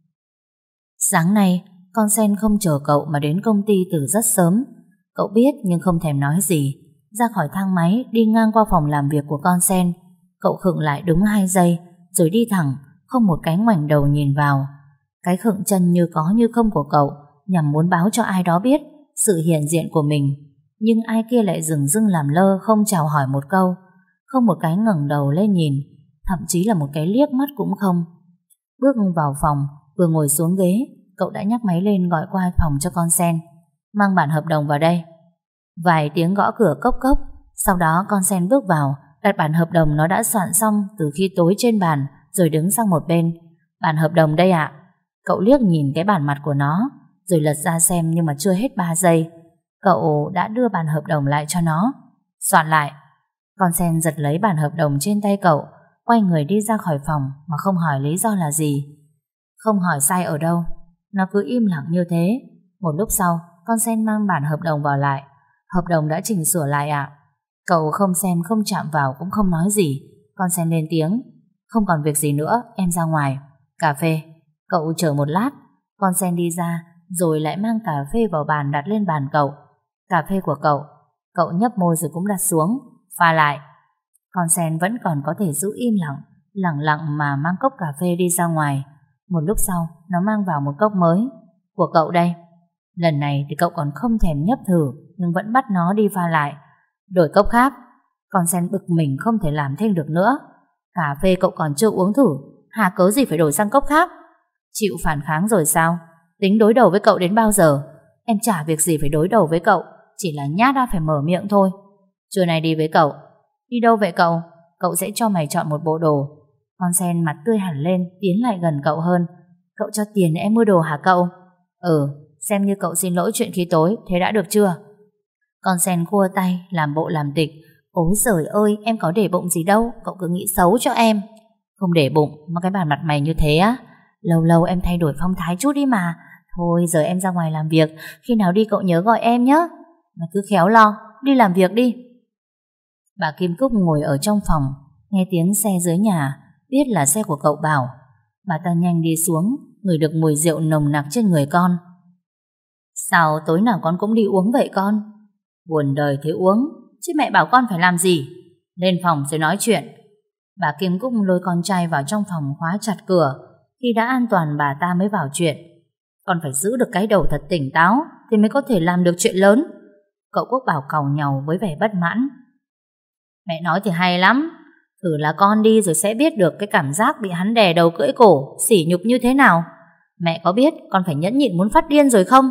sáng nay con Sen không chờ cậu mà đến công ty từ rất sớm. Cậu biết nhưng không thèm nói gì. Ra khỏi thang máy đi ngang qua phòng làm việc của con Sen. Cậu khựng lại đúng 2 giây rồi đi thẳng, không một cái ngoảnh đầu nhìn vào. Cái khựng chân như có như không của cậu nhằm muốn báo cho ai đó biết sự hiện diện của mình. Nhưng ai kia lại dửng dưng làm lơ, không chào hỏi một câu, không một cái ngẩng đầu lên nhìn, thậm chí là một cái liếc mắt cũng không. Bước vào phòng, vừa ngồi xuống ghế, cậu đã nhắc máy lên gọi qua phòng cho con Sen. Mang bản hợp đồng vào đây. Vài tiếng gõ cửa cốc cốc. Sau đó con Sen bước vào, đặt bản hợp đồng nó đã soạn xong từ khi tối trên bàn, rồi đứng sang một bên. Bản hợp đồng đây ạ. Cậu liếc nhìn cái bản mặt của nó, rồi lật ra xem, nhưng mà chưa hết 3 giây cậu đã đưa bản hợp đồng lại cho nó. Soạn lại. Con Sen giật lấy bản hợp đồng trên tay cậu, quay người đi ra khỏi phòng mà không hỏi lý do là gì. Không hỏi sai ở đâu, nó cứ im lặng như thế. Một lúc sau, con Sen mang bản hợp đồng vào lại. Hợp đồng đã chỉnh sửa lại ạ. Cậu không xem không chạm vào cũng không nói gì. Con Sen lên tiếng, không còn việc gì nữa, em ra ngoài. Cà phê. Cậu chờ một lát. Con Sen đi ra rồi lại mang cà phê vào bàn đặt lên bàn cậu. Cà phê của cậu. Cậu nhấp môi rồi cũng đặt xuống. Pha lại. Con Sen vẫn còn có thể giữ im lặng, lặng lặng mà mang cốc cà phê đi ra ngoài. Một lúc sau nó mang vào một cốc mới. Của cậu đây. Lần này thì cậu còn không thèm nhấp thử, nhưng vẫn bắt nó đi pha lại. Đổi cốc khác. Con Sen bực mình không thể làm thêm được nữa. Cà phê cậu còn chưa uống thử, Hà cớ gì phải đổi sang cốc khác? Chịu phản kháng rồi sao? Tính đối đầu với cậu đến bao giờ? Em chả việc gì phải đối đầu với cậu, chỉ là nhát ra phải mở miệng thôi. Trưa nay đi với cậu. Đi đâu vậy cậu? Cậu sẽ cho mày chọn một bộ đồ. Con sen mặt tươi hẳn lên, tiến lại gần cậu hơn. Cậu cho tiền em mua đồ hả cậu? Ừ, xem như cậu xin lỗi chuyện khi tối, thế đã được chưa? Con sen khua tay, làm bộ làm tịch. Ôi giời ơi, em có để bụng gì đâu, cậu cứ nghĩ xấu cho em. Không để bụng, mà cái bản mặt mày như thế á? Lâu lâu em thay đổi phong thái chút đi mà. Thôi giờ em ra ngoài làm việc, khi nào đi cậu nhớ gọi em nhé. Mà cứ khéo lo, đi làm việc đi. Bà Kim Cúc ngồi ở trong phòng, nghe tiếng xe dưới nhà, biết là xe của cậu Bảo. Bà ta nhanh đi xuống, ngửi được mùi rượu nồng nặc trên người con. Sao tối nào con cũng đi uống vậy con? Buồn đời thế uống, chứ mẹ bảo con phải làm gì? Lên phòng rồi nói chuyện. Bà Kim Cúc lôi con trai vào trong phòng khóa chặt cửa. Khi đã an toàn bà ta mới vào chuyện. Con phải giữ được cái đầu thật tỉnh táo thì mới có thể làm được chuyện lớn. Cậu Quốc Bảo càu nhàu với vẻ bất mãn. Mẹ nói thì hay lắm, thử là con đi rồi sẽ biết được cái cảm giác bị hắn đè đầu cưỡi cổ, sỉ nhục như thế nào. Mẹ có biết con phải nhẫn nhịn muốn phát điên rồi không?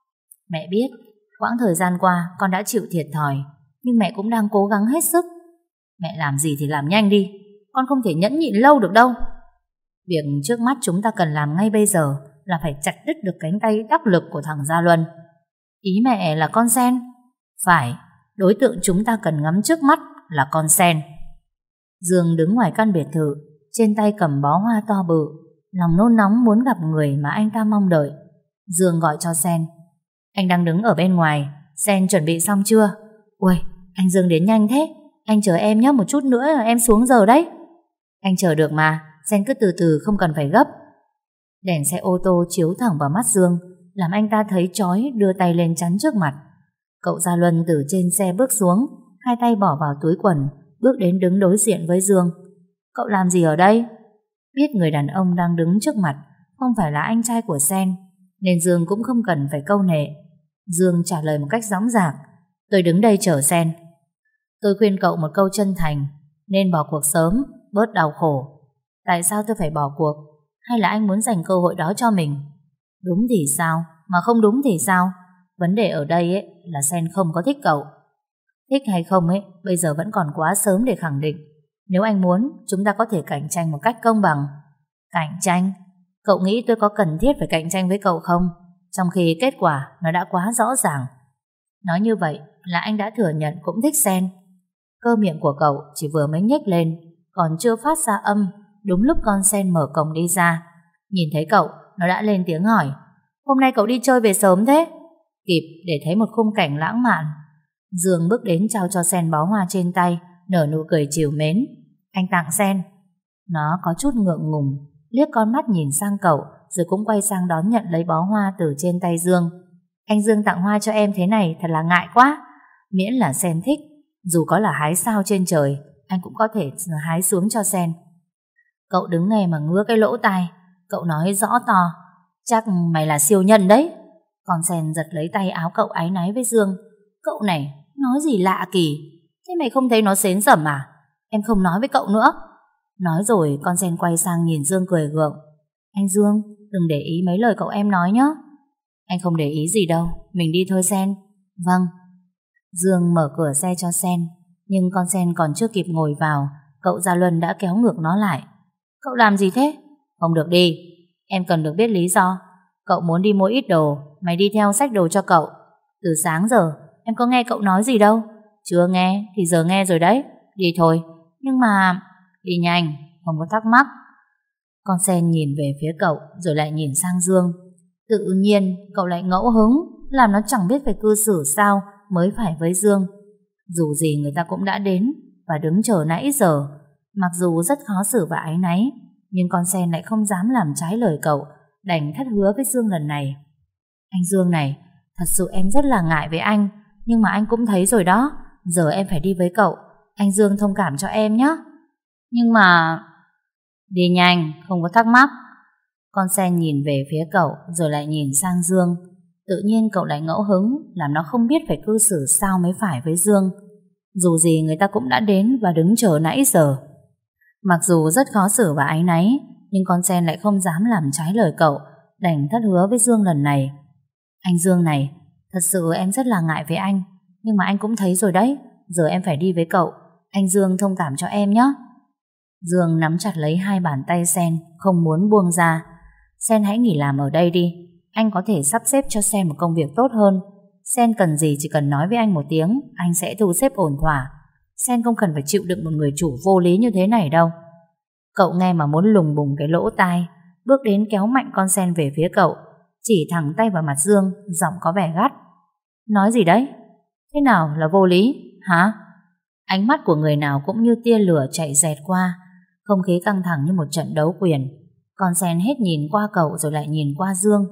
Mẹ biết, quãng thời gian qua con đã chịu thiệt thòi, nhưng mẹ cũng đang cố gắng hết sức. Mẹ làm gì thì làm nhanh đi, con không thể nhẫn nhịn lâu được đâu. Việc trước mắt chúng ta cần làm ngay bây giờ là phải chặt đứt được cánh tay đắc lực của thằng Gia Luân. Ý mẹ là con Sen? Phải, đối tượng chúng ta cần ngắm trước mắt là con Sen. Dương đứng ngoài căn biệt thự, trên tay cầm bó hoa to bự, lòng nôn nóng muốn gặp người mà anh ta mong đợi. Dương gọi cho Sen. Anh đang đứng ở bên ngoài, Sen chuẩn bị xong chưa? Ui, anh Dương đến nhanh thế. Anh chờ em nhé, một chút nữa là em xuống giờ đấy. Anh chờ được mà, Sen cứ từ từ không cần phải gấp. Đèn xe ô tô chiếu thẳng vào mắt Dương, làm anh ta thấy chói, đưa tay lên chắn trước mặt. Cậu Gia Luân từ trên xe bước xuống, hai tay bỏ vào túi quần, bước đến đứng đối diện với Dương. Cậu làm gì ở đây? Biết người đàn ông đang đứng trước mặt không phải là anh trai của Sen, nên Dương cũng không cần phải câu nệ. Dương trả lời một cách dõng dạc. Tôi đứng đây chờ Sen. Tôi khuyên cậu một câu chân thành, nên bỏ cuộc sớm, bớt đau khổ. Tại sao tôi phải bỏ cuộc? Hay là anh muốn dành cơ hội đó cho mình? Đúng thì sao, mà không đúng thì sao? Vấn đề ở đây ấy là Sen không có thích cậu. Thích hay không ấy, bây giờ vẫn còn quá sớm để khẳng định. Nếu anh muốn, chúng ta có thể cạnh tranh một cách công bằng. Cạnh tranh? Cậu nghĩ tôi có cần thiết phải cạnh tranh với cậu không? Trong khi kết quả nó đã quá rõ ràng. Nói như vậy là anh đã thừa nhận cũng thích Sen. Cơ miệng của cậu chỉ vừa mới nhếch lên, còn chưa phát ra âm. Đúng lúc con Sen mở cổng đi ra, nhìn thấy cậu, nó đã lên tiếng hỏi. Hôm nay cậu đi chơi về sớm thế? Kịp để thấy một khung cảnh lãng mạn. Dương bước đến trao cho Sen bó hoa trên tay, nở nụ cười trìu mến. Anh tặng Sen. Nó có chút ngượng ngùng, liếc con mắt nhìn sang cậu, rồi cũng quay sang đón nhận lấy bó hoa từ trên tay Dương. Anh Dương tặng hoa cho em thế này thật là ngại quá. Miễn là Sen thích, dù có là hái sao trên trời, anh cũng có thể hái xuống cho Sen. Cậu đứng nghe mà ngứa cái lỗ tai. Cậu nói rõ to. Chắc mày là siêu nhân đấy. Con Sen giật lấy tay áo cậu áy náy với Dương. Cậu này, nói gì lạ kỳ. Thế mày không thấy nó xến xẩm à? Em không nói với cậu nữa. Nói rồi con Sen quay sang nhìn Dương cười gượng. Anh Dương, đừng để ý mấy lời cậu em nói nhé. Anh không để ý gì đâu, mình đi thôi Sen. Vâng. Dương mở cửa xe cho Sen, nhưng con Sen còn chưa kịp ngồi vào, cậu Gia Luân đã kéo ngược nó lại. Cậu làm gì thế? Không được đi. Em cần được biết lý do. Cậu muốn đi mua ít đồ, mày đi theo xách đồ cho cậu. Từ sáng giờ em có nghe cậu nói gì đâu. Chưa nghe thì giờ nghe rồi đấy. Đi thôi. Nhưng mà... Đi nhanh, không có thắc mắc. Con Sen nhìn về phía cậu, rồi lại nhìn sang Dương. Tự nhiên cậu lại ngẫu hứng, làm nó chẳng biết phải cư xử sao mới phải với Dương. Dù gì người ta cũng đã đến và đứng chờ nãy giờ. Mặc dù rất khó xử và áy náy, nhưng con Sen lại không dám làm trái lời cậu, đành thất hứa với Dương lần này. Anh Dương này, thật sự em rất là ngại với anh, nhưng mà anh cũng thấy rồi đó, giờ em phải đi với cậu. Anh Dương thông cảm cho em nhé. Nhưng mà... Đi nhanh, không có thắc mắc. Con Sen nhìn về phía cậu, rồi lại nhìn sang Dương. Tự nhiên cậu lại ngẫu hứng, làm nó không biết phải cư xử sao mới phải với Dương. Dù gì người ta cũng đã đến và đứng chờ nãy giờ. Mặc dù rất khó xử và áy náy, Nhưng con Sen lại không dám làm trái lời cậu, đành thất hứa với Dương lần này. Anh Dương này, thật sự em rất là ngại với anh, nhưng mà anh cũng thấy rồi đấy, giờ em phải đi với cậu. Anh Dương thông cảm cho em nhé. Dương nắm chặt lấy hai bàn tay Sen, không muốn buông ra. Sen hãy nghỉ làm ở đây đi, anh có thể sắp xếp cho Sen một công việc tốt hơn. Sen cần gì chỉ cần nói với anh một tiếng, anh sẽ thu xếp ổn thỏa. Sen không cần phải chịu đựng một người chủ vô lý như thế này đâu. Cậu nghe mà muốn lùng bùng cái lỗ tai, bước đến kéo mạnh con Sen về phía cậu, chỉ thẳng tay vào mặt Dương, giọng có vẻ gắt. Nói gì đấy? Thế nào là vô lý, hả? Ánh mắt của người nào cũng như tia lửa chạy rẹt qua, không khí căng thẳng như một trận đấu quyền. Con Sen hết nhìn qua cậu rồi lại nhìn qua Dương.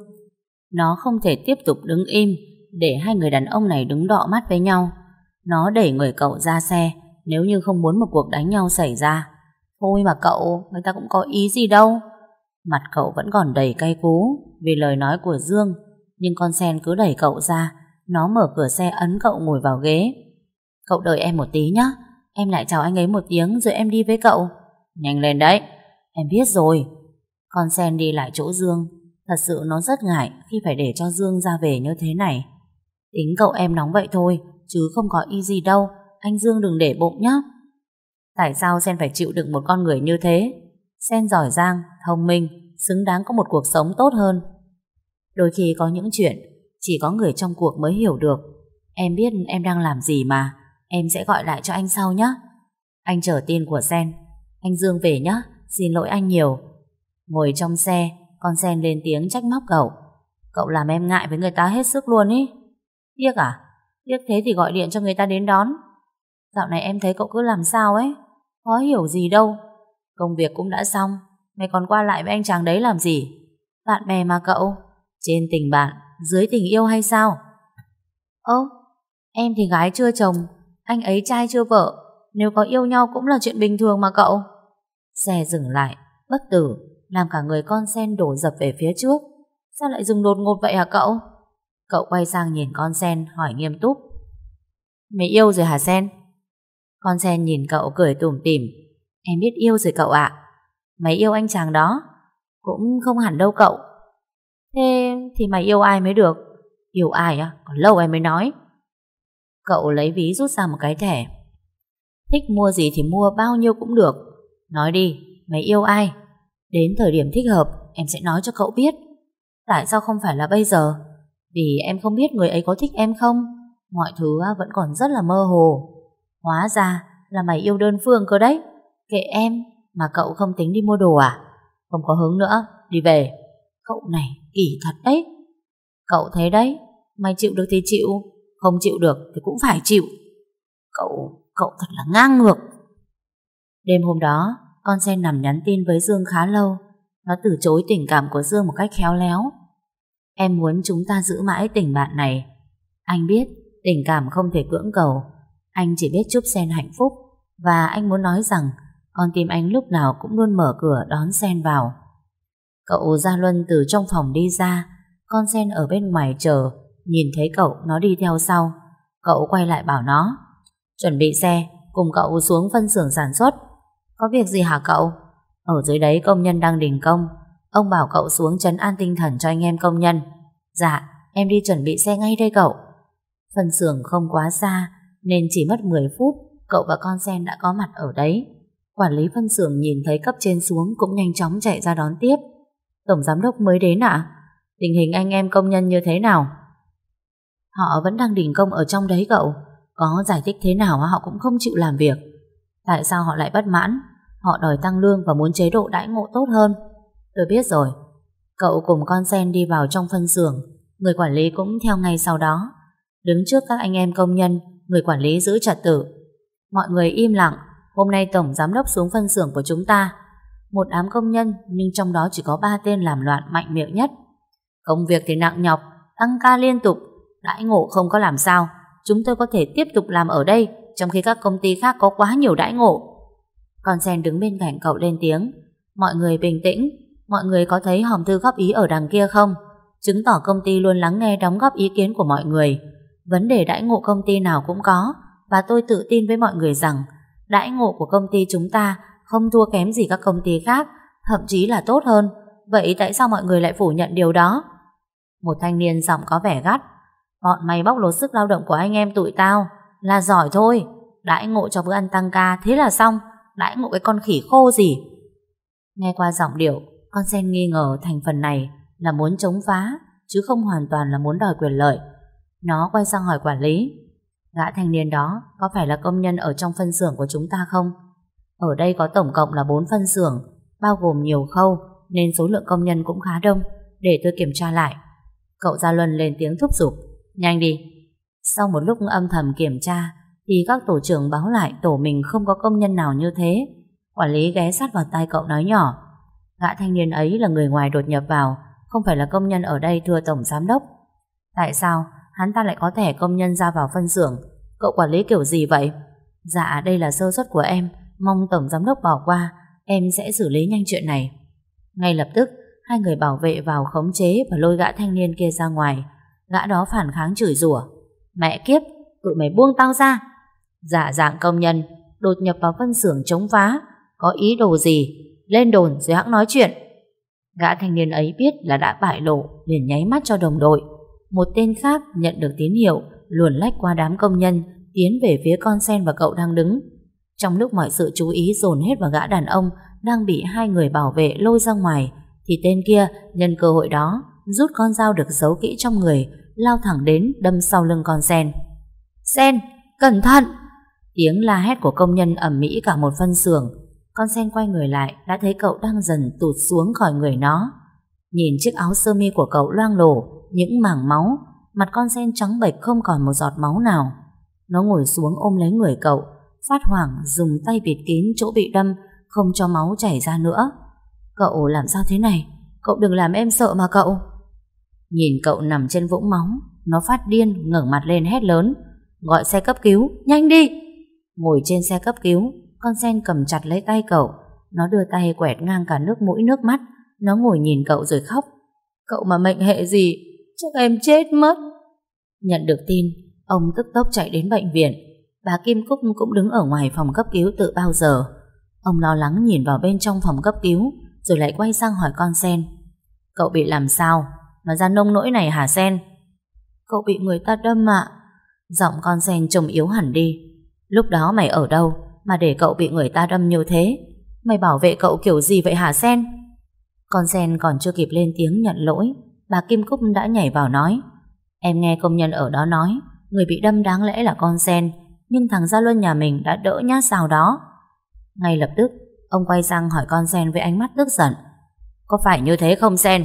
Nó không thể tiếp tục đứng im để hai người đàn ông này đứng đọ mắt với nhau. Nó đẩy người cậu ra xe, nếu như không muốn một cuộc đánh nhau xảy ra. Thôi mà cậu, người ta cũng có ý gì đâu. Mặt cậu vẫn còn đầy cay cú vì lời nói của Dương, nhưng con Sen cứ đẩy cậu ra. Nó mở cửa xe ấn cậu ngồi vào ghế. Cậu đợi em một tí nhé, em lại chào anh ấy một tiếng rồi em đi với cậu. Nhanh lên đấy. Em biết rồi. Con Sen đi lại chỗ Dương. Thật sự nó rất ngại khi phải để cho Dương ra về như thế này. Tính cậu em nóng vậy thôi, chứ không có ý gì đâu. Anh Dương đừng để bụng nhé. Tại sao Sen phải chịu đựng một con người như thế? Sen giỏi giang, thông minh, xứng đáng có một cuộc sống tốt hơn. Đôi khi có những chuyện chỉ có người trong cuộc mới hiểu được. Em biết em đang làm gì mà. Em sẽ gọi lại cho anh sau nhé. Anh chờ tin của Sen. Anh Dương về nhé, xin lỗi anh nhiều. Ngồi trong xe, con Sen lên tiếng trách móc cậu. Cậu làm em ngại với người ta hết sức luôn ý. Tiếc à? Tiếc thế thì gọi điện cho người ta đến đón. Dạo này em thấy cậu cứ làm sao ấy, khó hiểu gì đâu. Công việc cũng đã xong, mày còn qua lại với anh chàng đấy làm gì? Bạn bè mà cậu. Trên tình bạn, dưới tình yêu hay sao? Ơ, em thì gái chưa chồng, anh ấy trai chưa vợ. Nếu có yêu nhau cũng là chuyện bình thường mà cậu. Xe dừng lại, bất tử, làm cả người con Sen đổ dập về phía trước. Sao lại dừng đột ngột vậy hả cậu? Cậu quay sang nhìn con Sen hỏi nghiêm túc. Mày yêu rồi hả Sen? Con Sen nhìn cậu cười tủm tỉm. Em biết yêu rồi cậu ạ. Mày yêu anh chàng đó? Cũng không hẳn đâu cậu. Thế thì mày yêu ai mới được? Yêu ai á? Còn lâu em mới nói. Cậu lấy ví rút ra một cái thẻ. Thích mua gì thì mua bao nhiêu cũng được. Nói đi, mày yêu ai? Đến thời điểm thích hợp em sẽ nói cho cậu biết. Tại sao không phải là bây giờ? Vì em không biết người ấy có thích em không. Mọi thứ vẫn còn rất là mơ hồ. Hóa ra là mày yêu đơn phương cơ đấy. Kệ em. Mà cậu không tính đi mua đồ à? Không có hứng nữa, đi về. Cậu này kỳ thật đấy. Cậu thấy đấy, mày chịu được thì chịu, không chịu được thì cũng phải chịu. Cậu thật là ngang ngược. Đêm hôm đó, con Sen nằm nhắn tin với Dương khá lâu. Nó từ chối tình cảm của Dương một cách khéo léo. Em muốn chúng ta giữ mãi tình bạn này. Anh biết tình cảm không thể cưỡng cầu. Anh chỉ biết chúc Sen hạnh phúc. Và anh muốn nói rằng con tim anh lúc nào cũng luôn mở cửa đón Sen vào. Cậu Gia Luân từ trong phòng đi ra. Con Sen ở bên ngoài chờ. Nhìn thấy cậu, nó đi theo sau. Cậu quay lại bảo nó chuẩn bị xe, cùng cậu xuống phân xưởng sản xuất. Có việc gì hả cậu? Ở dưới đấy công nhân đang đình công. Ông bảo cậu xuống trấn an tinh thần cho anh em công nhân. Dạ, em đi chuẩn bị xe ngay đây cậu. Phân xưởng không quá xa nên chỉ mất 10 phút cậu và con Sen đã có mặt ở đấy. Quản lý phân xưởng nhìn thấy cấp trên xuống cũng nhanh chóng chạy ra đón tiếp. Tổng giám đốc mới đến ạ? Tình hình anh em công nhân như thế nào? Họ vẫn đang đình công ở trong đấy cậu. Có giải thích thế nào họ cũng không chịu làm việc. Tại sao họ lại bất mãn? Họ đòi tăng lương và muốn chế độ đãi ngộ tốt hơn. Tôi biết rồi. Cậu cùng con Sen đi vào trong phân xưởng. Người quản lý cũng theo ngay sau đó. Đứng trước các anh em công nhân, người quản lý giữ trật tự. Mọi người im lặng. Hôm nay tổng giám đốc xuống phân xưởng của chúng ta. Một đám công nhân, nhưng trong đó chỉ có 3 tên làm loạn mạnh miệng nhất. Công việc thì nặng nhọc, tăng ca liên tục, đãi ngộ không có làm sao. Chúng tôi có thể tiếp tục làm ở đây, trong khi các công ty khác có quá nhiều đãi ngộ. Con Sen đứng bên cạnh cậu lên tiếng. Mọi người bình tĩnh. Mọi người có thấy hòm thư góp ý ở đằng kia không? Chứng tỏ công ty luôn lắng nghe đóng góp ý kiến của mọi người. Vấn đề đãi ngộ công ty nào cũng có. Và tôi tự tin với mọi người rằng đãi ngộ của công ty chúng ta không thua kém gì các công ty khác, thậm chí là tốt hơn. Vậy tại sao mọi người lại phủ nhận điều đó? Một thanh niên giọng có vẻ gắt. Bọn mày bóc lột sức lao động của anh em tụi tao là giỏi thôi. Đãi ngộ cho bữa ăn tăng ca thế là xong. Đãi ngộ cái con khỉ khô gì. Nghe qua giọng điệu, con sen nghi ngờ thành phần này là muốn chống phá, chứ không hoàn toàn là muốn đòi quyền lợi. Nó quay sang hỏi quản lý. Gã thanh niên đó có phải là công nhân ở trong phân xưởng của chúng ta không? Ở đây có tổng cộng là 4 phân xưởng, bao gồm nhiều khâu, nên số lượng công nhân cũng khá đông. Để tôi kiểm tra lại. Cậu Gia Luân lên tiếng thúc giục. Nhanh đi. Sau một lúc âm thầm kiểm tra thì các tổ trưởng báo lại tổ mình không có công nhân nào như thế. Quản lý ghé sát vào tai cậu nói nhỏ. Gã thanh niên ấy là người ngoài đột nhập vào, không phải là công nhân ở đây thưa tổng giám đốc. Tại sao hắn ta lại có thẻ công nhân ra vào phân xưởng? Cậu quản lý kiểu gì vậy? Dạ đây là sơ suất của em, mong tổng giám đốc bỏ qua, em sẽ xử lý nhanh chuyện này. Ngay lập tức hai người bảo vệ vào khống chế và lôi gã thanh niên kia ra ngoài. Gã đó phản kháng chửi rủa. Mẹ kiếp, tụi mày buông tao ra. Giả dạng công nhân đột nhập vào phân xưởng chống phá, có ý đồ gì? Lên đồn rồi hẵng nói chuyện. Gã thanh niên ấy biết là đã bại lộ, liền nháy mắt cho đồng đội. Một tên khác nhận được tín hiệu luồn lách qua đám công nhân, tiến về phía con sen và cậu đang đứng. Trong lúc mọi sự chú ý dồn hết vào gã đàn ông đang bị hai người bảo vệ lôi ra ngoài, thì tên kia nhân cơ hội đó rút con dao được giấu kỹ trong người, lao thẳng đến đâm sau lưng con sen. Sen, cẩn thận! Tiếng la hét của công nhân ầm ĩ cả một phân xưởng. Con sen quay người lại đã thấy cậu đang dần tụt xuống khỏi người nó. Nhìn chiếc áo sơ mi của cậu loang lổ những mảng máu, mặt con sen trắng bệch không còn một giọt máu nào. Nó ngồi xuống ôm lấy người cậu, phát hoảng dùng tay bịt kín chỗ bị đâm, không cho máu chảy ra nữa. Cậu làm sao thế này? Cậu đừng làm em sợ mà cậu. Nhìn cậu nằm trên vũng máu, nó phát điên ngẩng mặt lên hét lớn. Gọi xe cấp cứu, nhanh đi! Ngồi trên xe cấp cứu, con sen cầm chặt lấy tay cậu. Nó đưa tay quẹt ngang cả nước mũi nước mắt. Nó ngồi nhìn cậu rồi khóc. Cậu mà mệnh hệ gì, chắc em chết mất. Nhận được tin, ông tức tốc chạy đến bệnh viện. Bà Kim Cúc cũng đứng ở ngoài phòng cấp cứu từ bao giờ. Ông lo lắng nhìn vào bên trong phòng cấp cứu, rồi lại quay sang hỏi con sen. Cậu bị làm sao mà ra nông nỗi này hả Sen? Cậu bị người ta đâm ạ. Giọng con sen trông yếu hẳn đi. Lúc đó mày ở đâu mà để cậu bị người ta đâm như thế? Mày bảo vệ cậu kiểu gì vậy hả Sen? Con sen còn chưa kịp lên tiếng nhận lỗi, bà Kim Cúc đã nhảy vào nói. Em nghe công nhân ở đó nói người bị đâm đáng lẽ là con sen, nhưng thằng Gia Luân nhà mình đã đỡ nhát sao đó. Ngay lập tức ông quay sang hỏi con sen với ánh mắt tức giận. Có phải như thế không Sen?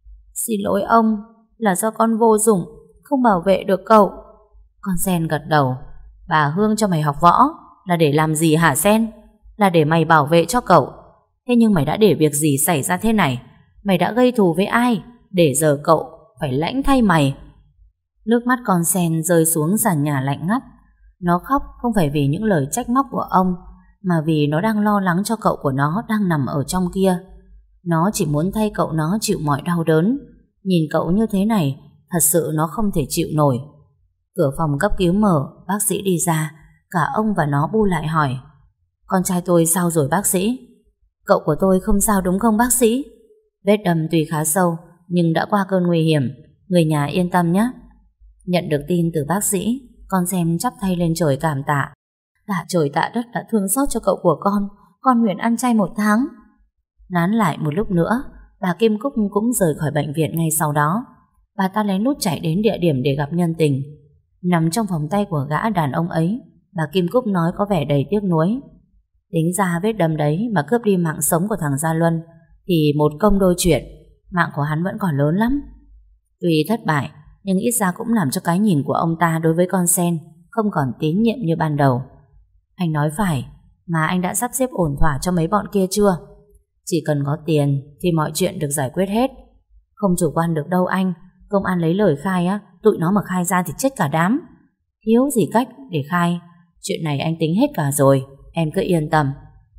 Xin lỗi ông, là do con vô dụng, không bảo vệ được cậu. Con sen gật đầu. Bà Hương cho mày học võ là để làm gì hả Sen? Là để mày bảo vệ cho cậu. Thế nhưng mày đã để việc gì xảy ra thế này? Mày đã gây thù với ai để giờ cậu phải lãnh thay mày? Nước mắt con sen rơi xuống sàn nhà lạnh ngắt. Nó khóc không phải vì những lời trách móc của ông, mà vì nó đang lo lắng cho cậu của nó đang nằm ở trong kia. Nó chỉ muốn thay cậu nó chịu mọi đau đớn. Nhìn cậu như thế này, thật sự nó không thể chịu nổi. Cửa phòng cấp cứu mở, bác sĩ đi ra. Cả ông và nó bu lại hỏi. Con trai tôi sao rồi bác sĩ? Cậu của tôi không sao đúng không bác sĩ? Vết đâm tuy khá sâu, nhưng đã qua cơn nguy hiểm. Người nhà yên tâm nhé. Nhận được tin từ bác sĩ, con xem chắp tay lên trời cảm tạ. Tạ trời tạ đất đã thương xót cho cậu của con nguyện ăn chay 1 tháng. Nán lại một lúc nữa, bà Kim Cúc cũng rời khỏi bệnh viện ngay sau đó. Bà ta lén lút chạy đến địa điểm để gặp nhân tình. Nằm trong vòng tay của gã đàn ông ấy, bà Kim Cúc nói có vẻ đầy tiếc nuối. Tính ra vết đâm đấy mà cướp đi mạng sống của thằng Gia Luân thì một công đôi chuyện. Mạng của hắn vẫn còn lớn lắm. Tuy thất bại, nhưng ít ra cũng làm cho cái nhìn của ông ta đối với con sen không còn tín nhiệm như ban đầu. Anh nói phải, mà anh đã sắp xếp ổn thỏa cho mấy bọn kia chưa? Chỉ cần có tiền thì mọi chuyện được giải quyết hết. Không chủ quan được đâu anh. Công an lấy lời khai á, tụi nó mà khai ra thì chết cả đám. Thiếu gì cách để khai. Chuyện này anh tính hết cả rồi, em cứ yên tâm.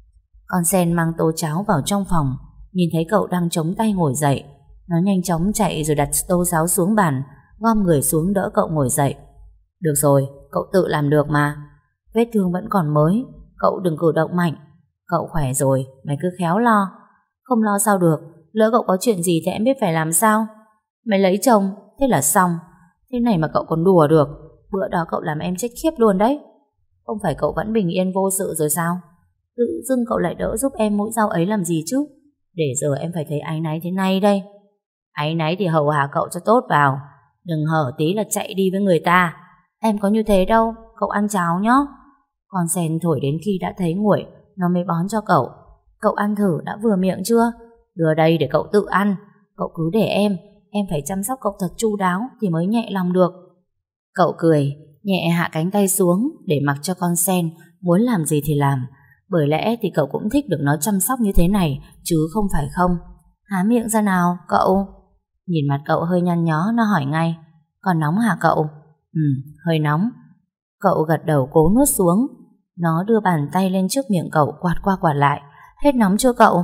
Con sen mang tô cháo vào trong phòng, nhìn thấy cậu đang chống tay ngồi dậy. Nó nhanh chóng chạy rồi đặt tô cháo xuống bàn, gom người xuống đỡ cậu ngồi dậy. Được rồi, cậu tự làm được mà. Vết thương vẫn còn mới, cậu đừng cử động mạnh. Cậu khỏe rồi, mày cứ khéo lo. Không lo sao được, lỡ cậu có chuyện gì thì em biết phải làm sao. Mày lấy chồng, thế là xong. Thế này mà cậu còn đùa được. Bữa đó cậu làm em chết khiếp luôn đấy. Không phải cậu vẫn bình yên vô sự rồi sao? Tự dưng cậu lại đỡ giúp em mũi dao ấy làm gì chứ? Để giờ em phải thấy áy náy thế này đây. Áy náy thì hầu hạ cậu cho tốt vào. Đừng hở tí là chạy đi với người ta. Em có như thế đâu, cậu ăn cháo nhá. Con sen thổi đến khi đã thấy nguội, nó mới bón cho cậu. Cậu ăn thử đã vừa miệng chưa? Đưa đây để cậu tự ăn. Cậu cứ để em phải chăm sóc cậu thật chu đáo thì mới nhẹ lòng được. Cậu cười, nhẹ hạ cánh tay xuống để mặc cho con sen muốn làm gì thì làm. Bởi lẽ thì cậu cũng thích được nó chăm sóc như thế này, chứ không phải không. Há miệng ra nào, cậu. Nhìn mặt cậu hơi nhăn nhó, nó hỏi ngay. Còn nóng hả cậu? Hơi nóng. Cậu gật đầu cố nuốt xuống. Nó đưa bàn tay lên trước miệng cậu, quạt qua quạt lại. Hết nóng chưa cậu?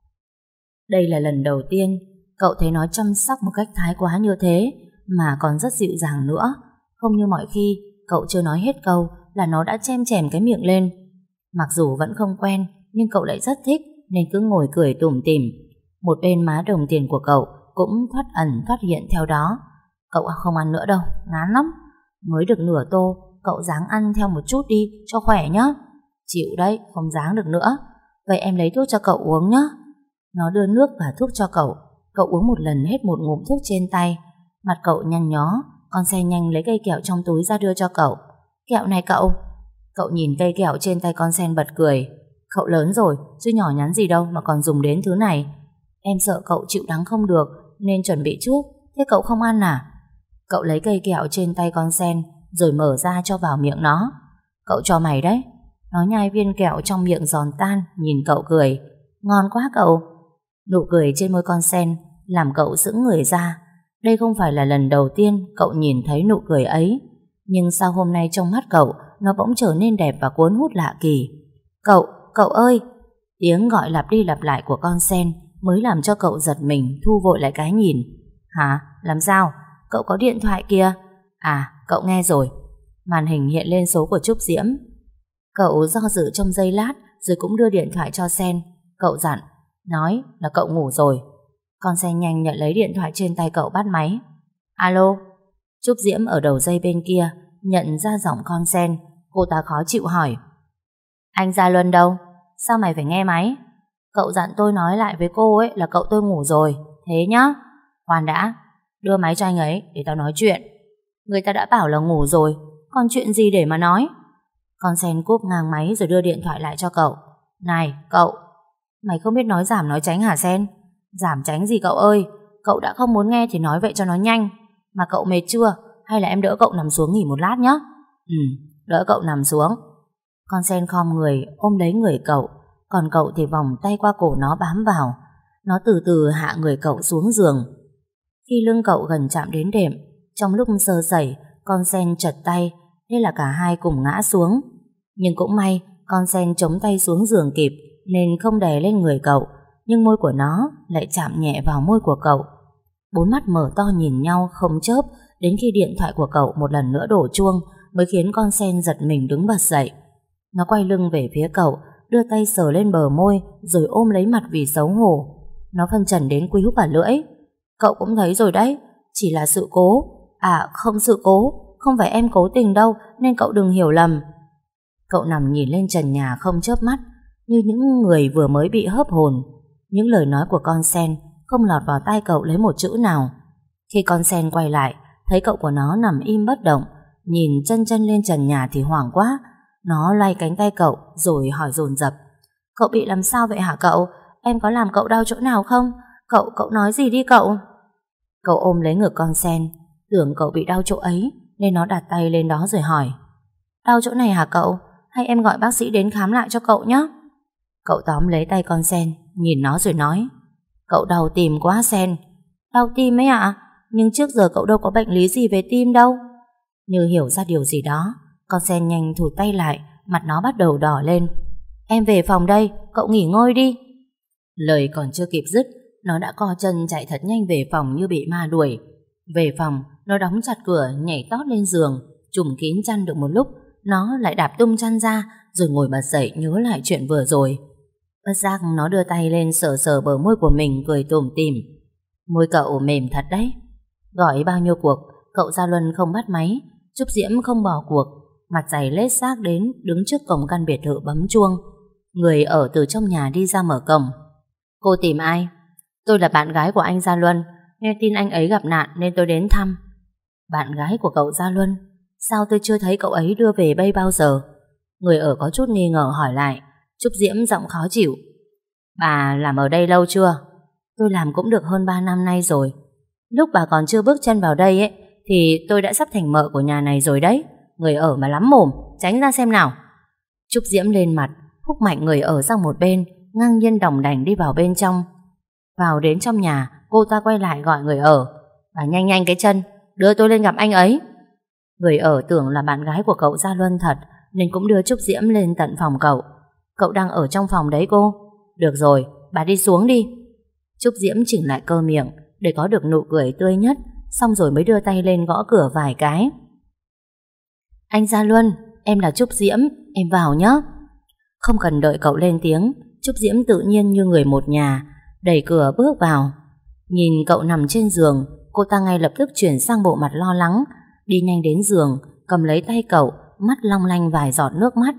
Đây là lần đầu tiên cậu thấy nó chăm sóc một cách thái quá như thế, mà còn rất dịu dàng nữa. Không như mọi khi, cậu chưa nói hết câu là nó đã chém chèm cái miệng lên. Mặc dù vẫn không quen, nhưng cậu lại rất thích, nên cứ ngồi cười tủm tỉm. Một bên má đồng tiền của cậu cũng thoát ẩn thoát hiện theo đó. Cậu không ăn nữa đâu, ngán lắm. Mới được nửa tô, cậu ráng ăn theo một chút đi cho khỏe nhá. Chịu đấy, không ráng được nữa. Vậy em lấy thuốc cho cậu uống nhá. Nó đưa nước và thuốc cho cậu. Cậu uống một lần hết một ngụm thuốc trên tay. Mặt cậu nhăn nhó. Con xe nhanh lấy cây kẹo trong túi ra đưa cho cậu. Kẹo này cậu. Cậu nhìn cây kẹo trên tay con sen bật cười. Cậu lớn rồi, chứ nhỏ nhắn gì đâu mà còn dùng đến thứ này. Em sợ cậu chịu đắng không được nên chuẩn bị trước. Thế cậu không ăn à? Cậu lấy cây kẹo trên tay con sen rồi mở ra cho vào miệng nó. Cậu cho mày đấy. Nó nhai viên kẹo trong miệng giòn tan, nhìn cậu cười. Ngon quá cậu. Nụ cười trên môi con sen làm cậu sững người ra. Đây không phải là lần đầu tiên cậu nhìn thấy nụ cười ấy, nhưng sao hôm nay trong mắt cậu nó bỗng trở nên đẹp và cuốn hút lạ kỳ. Cậu ơi! Tiếng gọi lặp đi lặp lại của con sen mới làm cho cậu giật mình, thu vội lại cái nhìn. Hả? Làm sao? Cậu có điện thoại kìa. À, cậu nghe rồi. Màn hình hiện lên số của Trúc Diễm. Cậu do dự trong giây lát rồi cũng đưa điện thoại cho sen. Cậu dặn, nói là cậu ngủ rồi. Con sen nhanh nhận lấy điện thoại trên tay cậu, bắt máy. Alo. Trúc Diễm ở đầu dây bên kia nhận ra giọng con sen. Cô ta khó chịu hỏi, anh Gia Luân đâu? Sao mày phải nghe máy? Cậu dặn tôi nói lại với cô ấy là cậu tôi ngủ rồi. Thế nhá. Khoan đã, đưa máy cho anh ấy để tao nói chuyện. Người ta đã bảo là ngủ rồi, còn chuyện gì để mà nói? Con sen cúp ngang máy rồi đưa điện thoại lại cho cậu. Này cậu, mày không biết nói giảm nói tránh hả Sen? Giảm tránh gì cậu ơi? Cậu đã không muốn nghe thì nói vậy cho nó nhanh. Mà cậu mệt chưa? Hay là em đỡ cậu nằm xuống nghỉ một lát nhé? Đỡ cậu nằm xuống. Con sen khom người ôm lấy người cậu, còn cậu thì vòng tay qua cổ nó bám vào. Nó từ từ hạ người cậu xuống giường. Khi lưng cậu gần chạm đến đệm, trong lúc sơ sẩy, con sen trật tay, thế là cả hai cùng ngã xuống. Nhưng cũng may con sen chống tay xuống giường kịp nên không đè lên người cậu, nhưng môi của nó lại chạm nhẹ vào môi của cậu. Bốn mắt mở to nhìn nhau không chớp, đến khi điện thoại của cậu một lần nữa đổ chuông mới khiến con sen giật mình đứng bật dậy. Nó quay lưng về phía cậu, đưa tay sờ lên bờ môi rồi ôm lấy mặt vì xấu hổ. Nó phân trần đến quýu cả lưỡi. Cậu cũng thấy rồi đấy, chỉ là sự cố. À không, sự cố không phải em cố tình đâu, nên cậu đừng hiểu lầm. Cậu nằm nhìn lên trần nhà không chớp mắt, như những người vừa mới bị hớp hồn. Những lời nói của con sen không lọt vào tai cậu lấy một chữ nào. Khi con sen quay lại, thấy cậu của nó nằm im bất động, nhìn chân chân lên trần nhà thì hoảng quá. Nó lay cánh tay cậu rồi hỏi dồn dập. Cậu bị làm sao vậy hả cậu? Em có làm cậu đau chỗ nào không? Cậu nói gì đi cậu? Cậu ôm lấy ngực con sen, tưởng cậu bị đau chỗ ấy nên nó đặt tay lên đó rồi hỏi. Đau chỗ này hả cậu? Hay em gọi bác sĩ đến khám lại cho cậu nhé? Cậu tóm lấy tay con sen, nhìn nó rồi nói. Cậu đau tim quá Sen. Đau tim ấy ạ? Nhưng trước giờ cậu đâu có bệnh lý gì về tim đâu. Như hiểu ra điều gì đó, con sen nhanh thụt tay lại, mặt nó bắt đầu đỏ lên. Em về phòng đây, cậu nghỉ ngơi đi. Lời còn chưa kịp dứt, nó đã co chân chạy thật nhanh về phòng như bị ma đuổi. Về phòng, nó đóng chặt cửa, nhảy tót lên giường, trùm kín chăn được một lúc, nó lại đạp tung chăn ra rồi ngồi bật dậy nhớ lại chuyện vừa rồi. Bất giác nó đưa tay lên sờ sờ bờ môi của mình, cười tủm tỉm. Môi cậu mềm thật đấy. Gọi bao nhiêu cuộc, cậu Gia Luân không bắt máy. Trúc Diễm không bỏ cuộc, mặt dày lết xác đến, đứng trước cổng căn biệt thự bấm chuông. Người ở từ trong nhà đi ra mở cổng. Cô tìm ai? Tôi là bạn gái của anh Gia Luân, nghe tin anh ấy gặp nạn nên tôi đến thăm. Bạn gái của cậu Gia Luân? Sao tôi chưa thấy cậu ấy đưa về đây bao giờ? Người ở có chút nghi ngờ hỏi lại. Trúc Diễm giọng khó chịu. Bà làm ở đây lâu chưa? Tôi làm cũng được hơn 3 năm nay rồi. Lúc bà còn chưa bước chân vào đây ấy, thì tôi đã sắp thành mợ của nhà này rồi đấy. Người ở mà lắm mồm, tránh ra xem nào. Trúc Diễm lên mặt, húc mạnh người ở sang một bên, ngang nhiên đỏng đảnh đi vào bên trong. Vào đến trong nhà, cô ta quay lại gọi người ở. Bà nhanh nhanh cái chân, đưa tôi lên gặp anh ấy. Người ở tưởng là bạn gái của cậu Gia Luân thật, nên cũng đưa Trúc Diễm lên tận phòng cậu. Cậu đang ở trong phòng đấy cô. Được rồi, bà đi xuống đi. Trúc Diễm chỉnh lại cơ miệng để có được nụ cười tươi nhất, xong rồi mới đưa tay lên gõ cửa vài cái. Anh Gia Luân, em là Trúc Diễm, em vào nhé. Không cần đợi cậu lên tiếng, Trúc Diễm tự nhiên như người một nhà, đẩy cửa bước vào. Nhìn cậu nằm trên giường, cô ta ngay lập tức chuyển sang bộ mặt lo lắng, đi nhanh đến giường, cầm lấy tay cậu, mắt long lanh vài giọt nước mắt.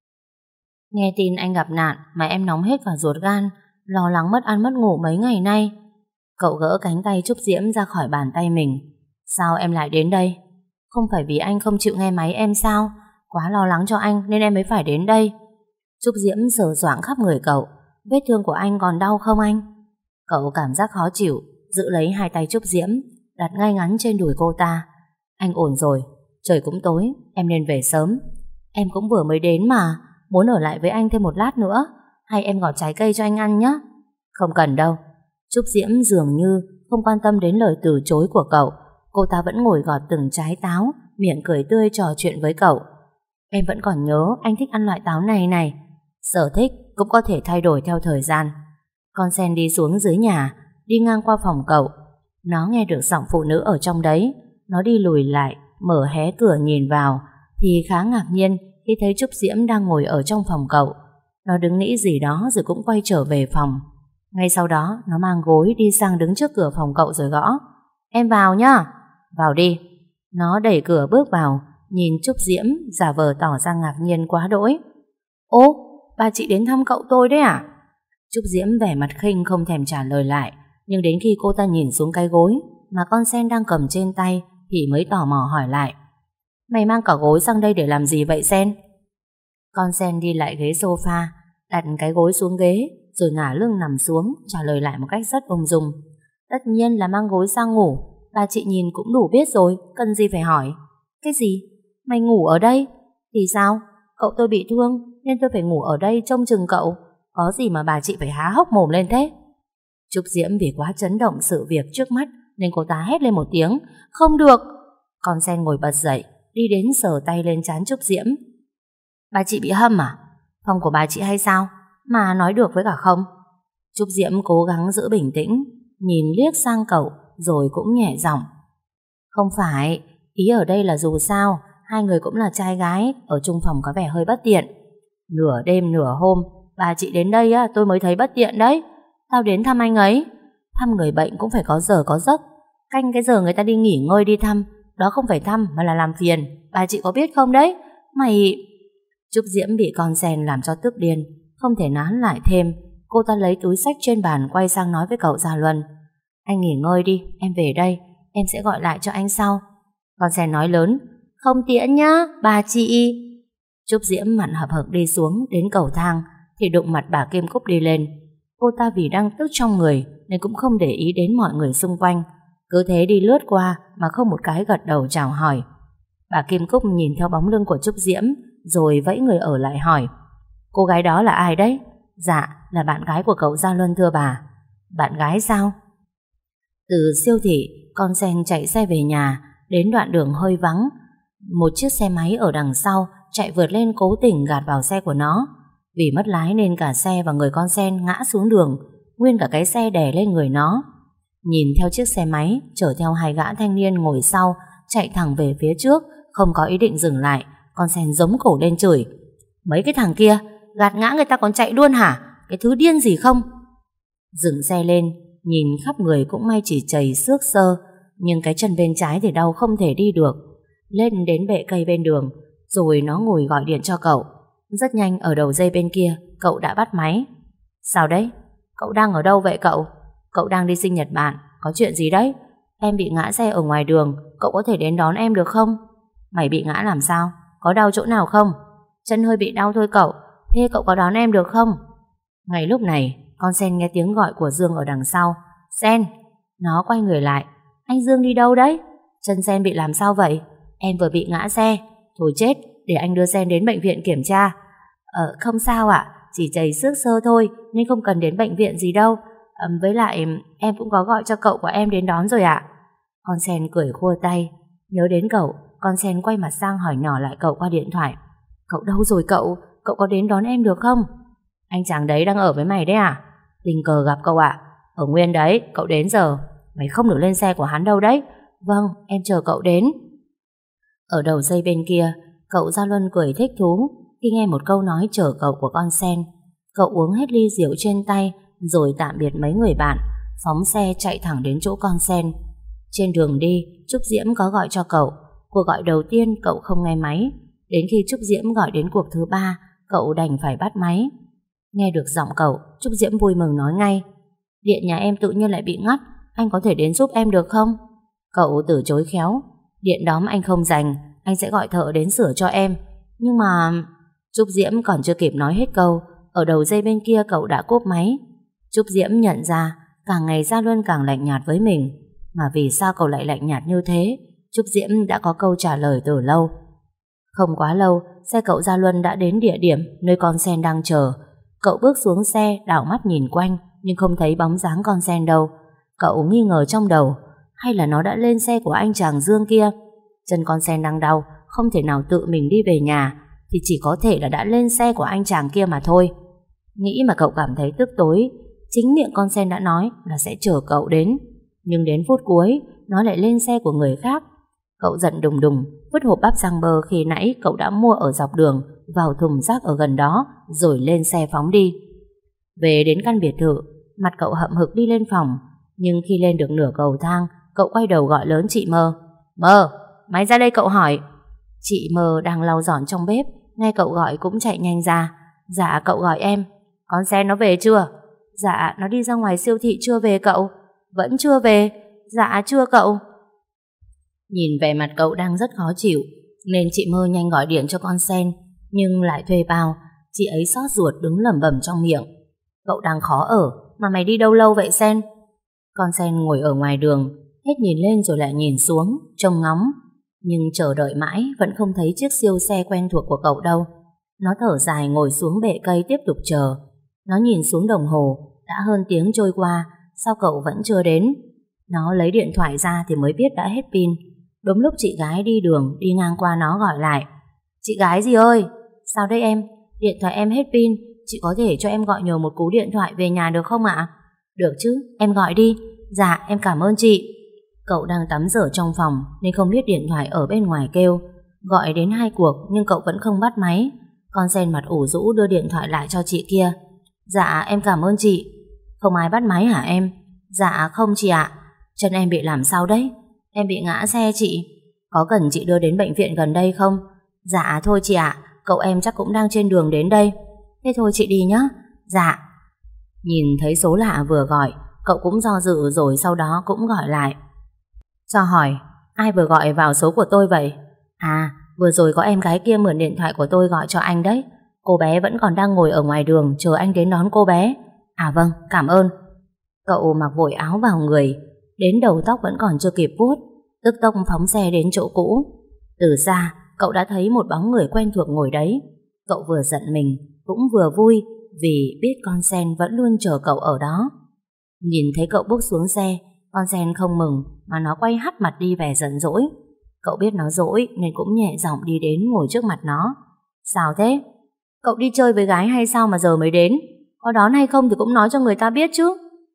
Nghe tin anh gặp nạn mà em nóng hết cả ruột gan, lo lắng mất ăn mất ngủ mấy ngày nay. Cậu gỡ cánh tay Trúc Diễm ra khỏi bàn tay mình. Sao em lại đến đây? Không phải vì anh không chịu nghe máy em sao? Quá lo lắng cho anh nên em mới phải đến đây. Trúc Diễm sờ soạng khắp người cậu. Vết thương của anh còn đau không anh? Cậu cảm giác khó chịu, giữ lấy hai tay Trúc Diễm, đặt ngay ngắn trên đùi cô ta. Anh ổn rồi, trời cũng tối, em nên về sớm. Em cũng vừa mới đến mà, muốn ở lại với anh thêm một lát nữa. Hay em gọt trái cây cho anh ăn nhé? Không cần đâu. Trúc Diễm dường như không quan tâm đến lời từ chối của cậu. Cô ta vẫn ngồi gọt từng trái táo, miệng cười tươi trò chuyện với cậu. Em vẫn còn nhớ anh thích ăn loại táo này này. Sở thích cũng có thể thay đổi theo thời gian. Con sen đi xuống dưới nhà, đi ngang qua phòng cậu. Nó nghe được giọng phụ nữ ở trong đấy. Nó đi lùi lại, mở hé cửa nhìn vào, thì khá ngạc nhiên khi thấy Trúc Diễm đang ngồi ở trong phòng cậu. Nó đứng nghĩ gì đó rồi cũng quay trở về phòng. Ngay sau đó nó mang gối đi sang đứng trước cửa phòng cậu rồi gõ. Em vào nhá. Vào đi. Nó đẩy cửa bước vào, nhìn Trúc Diễm giả vờ tỏ ra ngạc nhiên quá đỗi. Ô, bà chị đến thăm cậu tôi đấy à? Trúc Diễm vẻ mặt khinh không thèm trả lời lại. Nhưng đến khi cô ta nhìn xuống cái gối mà con sen đang cầm trên tay thì mới tò mò hỏi lại. Mày mang cả gối sang đây để làm gì vậy Sen? Con sen đi lại ghế sofa, đặt cái gối xuống ghế rồi ngả lưng nằm xuống, trả lời lại một cách rất ung dung. Tất nhiên là mang gối sang ngủ. Bà chị nhìn cũng đủ biết rồi, cần gì phải hỏi. Cái gì? Mày ngủ ở đây? Thì sao? Cậu tôi bị thương nên tôi phải ngủ ở đây trông chừng cậu. Có gì mà bà chị phải há hốc mồm lên thế? Trúc Diễm vì quá chấn động sự việc trước mắt nên cô ta hét lên một tiếng. Không được! Con sen ngồi bật dậy, đi đến sờ tay lên trán Trúc Diễm. Bà chị bị hâm à? Phòng của bà chị hay sao? Mà nói được với cả không? Trúc Diễm cố gắng giữ bình tĩnh, nhìn liếc sang cậu rồi cũng nhẹ giọng. Không phải, ý ở đây là dù sao hai người cũng là trai gái, ở chung phòng có vẻ hơi bất tiện. Nửa đêm nửa hôm bà chị đến đây á, tôi mới thấy bất tiện đấy. Tao đến thăm anh ấy. Thăm người bệnh cũng phải có giờ có giấc. Canh cái giờ người ta đi nghỉ ngơi đi thăm. Đó không phải thăm mà là làm phiền. Bà chị có biết không đấy? Mày... Trúc Diễm bị con sen làm cho tức điên, không thể nán lại thêm. Cô ta lấy túi xách trên bàn quay sang nói với cậu Gia Luân. Anh nghỉ ngơi đi, em về đây, em sẽ gọi lại cho anh sau. Con sen nói lớn. Không tiễn nhá, bà chị. Trúc Diễm mặn hậm hực đi xuống đến cầu thang thì đụng mặt bà Kim Cúc đi lên. Cô ta vì đang tức trong người nên cũng không để ý đến mọi người xung quanh, cứ thế đi lướt qua mà không một cái gật đầu chào hỏi. Bà Kim Cúc nhìn theo bóng lưng của Trúc Diễm rồi vẫy người ở lại hỏi. Cô gái đó là ai đấy? Dạ, là bạn gái của cậu Gia Luân thưa bà. Bạn gái sao? Từ siêu thị, con sen chạy xe về nhà. Đến đoạn đường hơi vắng, một chiếc xe máy ở đằng sau chạy vượt lên cố tình gạt vào xe của nó. Vì mất lái nên cả xe và người con sen ngã xuống đường, nguyên cả cái xe đè lên người nó. Nhìn theo chiếc xe máy chở theo hai gã thanh niên ngồi sau chạy thẳng về phía trước, không có ý định dừng lại. Con sen giống cổ lên chửi. Mấy cái thằng kia gạt ngã người ta còn chạy luôn hả? cái thứ điên gì không? Dừng xe lên, nhìn khắp người cũng may chỉ chảy xước xơ, nhưng cái chân bên trái thì đau không thể đi được. Lên đến bệ cây bên đường, rồi nó ngồi gọi điện cho cậu. Rất nhanh ở đầu dây bên kia, cậu đã bắt máy. Sao đấy? Cậu đang ở đâu vậy cậu? Cậu đang đi sinh nhật bạn, có chuyện gì đấy? Em bị ngã xe ở ngoài đường, cậu có thể đến đón em được không? Mày bị ngã làm sao? Có đau chỗ nào không? Chân hơi bị đau thôi cậu, thế cậu có đón em được không? Ngay lúc này, con Sen nghe tiếng gọi của Dương ở đằng sau. Sen! Nó quay người lại. Anh Dương đi đâu đấy? Chân Sen bị làm sao vậy? Em vừa bị ngã xe. Thôi chết, để anh đưa Sen đến bệnh viện kiểm tra. Không sao ạ, chỉ chảy xước xơ thôi, nên không cần đến bệnh viện gì đâu. Với lại, em cũng có gọi cho cậu của em đến đón rồi ạ. Con Sen cười khua tay. Nhớ đến cậu, con Sen quay mặt sang hỏi nhỏ lại cậu qua điện thoại. Cậu đâu rồi cậu? Cậu có đến đón em được không? Anh chàng đấy đang ở với mày đấy à? Tình cờ gặp cậu ạ. Ở Nguyên đấy, cậu đến giờ. Mày không được lên xe của hắn đâu đấy. Vâng, em chờ cậu đến. Ở đầu dây bên kia, cậu Gia Luân cười thích thú khi nghe một câu nói chở cậu của con Sen. Cậu uống hết ly rượu trên tay, rồi tạm biệt mấy người bạn, phóng xe chạy thẳng đến chỗ con Sen. Trên đường đi, Trúc Diễm có gọi cho cậu. Cuộc gọi đầu tiên cậu không nghe máy. Đến khi Trúc Diễm gọi đến cuộc thứ 3, cậu đành phải bắt máy. Nghe được giọng cậu, Trúc Diễm vui mừng nói ngay. Điện nhà em tự nhiên lại bị ngắt, anh có thể đến giúp em được không? Cậu từ chối khéo. Điện đóm anh không dành, anh sẽ gọi thợ đến sửa cho em. Nhưng mà... Trúc Diễm còn chưa kịp nói hết câu, ở đầu dây bên kia cậu đã cúp máy. Trúc Diễm nhận ra càng ngày Gia Luân càng lạnh nhạt với mình. Mà vì sao cậu lại lạnh nhạt như thế? Trúc Diễm đã có câu trả lời từ lâu. Không quá lâu, xe cậu Gia Luân đã đến địa điểm nơi con Sen đang chờ. Cậu bước xuống xe, đảo mắt nhìn quanh, nhưng không thấy bóng dáng con Sen đâu. Cậu nghi ngờ trong đầu, hay là nó đã lên xe của anh chàng Dương kia? Chân con Sen đang đau, không thể nào tự mình đi về nhà, thì chỉ có thể là đã lên xe của anh chàng kia mà thôi. Nghĩ mà cậu cảm thấy tức tối. Chính miệng con Sen đã nói là sẽ chở cậu đến, nhưng đến phút cuối nó lại lên xe của người khác. Cậu giận đùng đùng, vứt hộp bắp rang bơ khi nãy cậu đã mua ở dọc đường vào thùng rác ở gần đó, rồi lên xe phóng đi. Về đến căn biệt thự, mặt cậu hậm hực đi lên phòng, nhưng khi lên được nửa cầu thang, cậu quay đầu gọi lớn chị Mơ. Mơ, máy ra đây cậu hỏi. Chị Mơ đang lau dọn trong bếp, nghe cậu gọi cũng chạy nhanh ra. Dạ cậu gọi em. Con Sen nó về chưa? Dạ nó đi ra ngoài siêu thị chưa về cậu. Vẫn chưa về. Dạ chưa cậu. Nhìn vẻ mặt cậu đang rất khó chịu, nên chị Mơ nhanh gọi điện cho con Sen, nhưng lại thuê bao. Chị ấy xót ruột đứng lẩm bẩm trong miệng. Cậu đang khó ở, mà mày đi đâu lâu vậy Sen? Con Sen ngồi ở ngoài đường, hết nhìn lên rồi lại nhìn xuống, trông ngóng. Nhưng chờ đợi mãi vẫn không thấy chiếc siêu xe quen thuộc của cậu đâu. Nó thở dài ngồi xuống bệ cây tiếp tục chờ. Nó nhìn xuống đồng hồ, đã hơn tiếng trôi qua, sao cậu vẫn chưa đến? Nó lấy điện thoại ra thì mới biết đã hết pin. Đúng lúc chị gái đi đường đi ngang qua nó gọi lại. Chị gái gì ơi? Sao đây em? Điện thoại em hết pin, chị có thể cho em gọi nhờ một cú điện thoại về nhà được không ạ? Được chứ, em gọi đi. Dạ, em cảm ơn chị. Cậu đang tắm rửa trong phòng nên không biết điện thoại ở bên ngoài kêu. Gọi đến 2 cuộc nhưng cậu vẫn không bắt máy. Con Sen mặt ủ rũ đưa điện thoại lại cho chị kia. Dạ, em cảm ơn chị. Không ai bắt máy hả em? Dạ không chị ạ. Chân em bị làm sao đấy? Em bị ngã xe chị. Có cần chị đưa đến bệnh viện gần đây không? Dạ thôi chị ạ, cậu em chắc cũng đang trên đường đến đây. Thế thôi chị đi nhé. Dạ. Nhìn thấy số lạ vừa gọi, cậu cũng do dự rồi sau đó cũng gọi lại. Cho hỏi, ai vừa gọi vào số của tôi vậy? À, vừa rồi có em gái kia mượn điện thoại của tôi gọi cho anh đấy. Cô bé vẫn còn đang ngồi ở ngoài đường chờ anh đến đón cô bé. À vâng, cảm ơn. Cậu mặc vội áo vào người, đến đầu tóc vẫn còn chưa kịp vuốt, tức tốc phóng xe đến chỗ cũ. Từ xa, cậu đã thấy một bóng người quen thuộc ngồi đấy. Cậu vừa giận mình, cũng vừa vui vì biết con Sen vẫn luôn chờ cậu ở đó. Nhìn thấy cậu bước xuống xe, con Sen không mừng mà nó quay hắt mặt đi vẻ giận dỗi. Cậu biết nó dỗi nên cũng nhẹ giọng đi đến ngồi trước mặt nó. Sao thế? Cậu đi chơi với gái hay sao mà giờ mới đến? Có đón hay không thì cũng nói cho người ta biết chứ.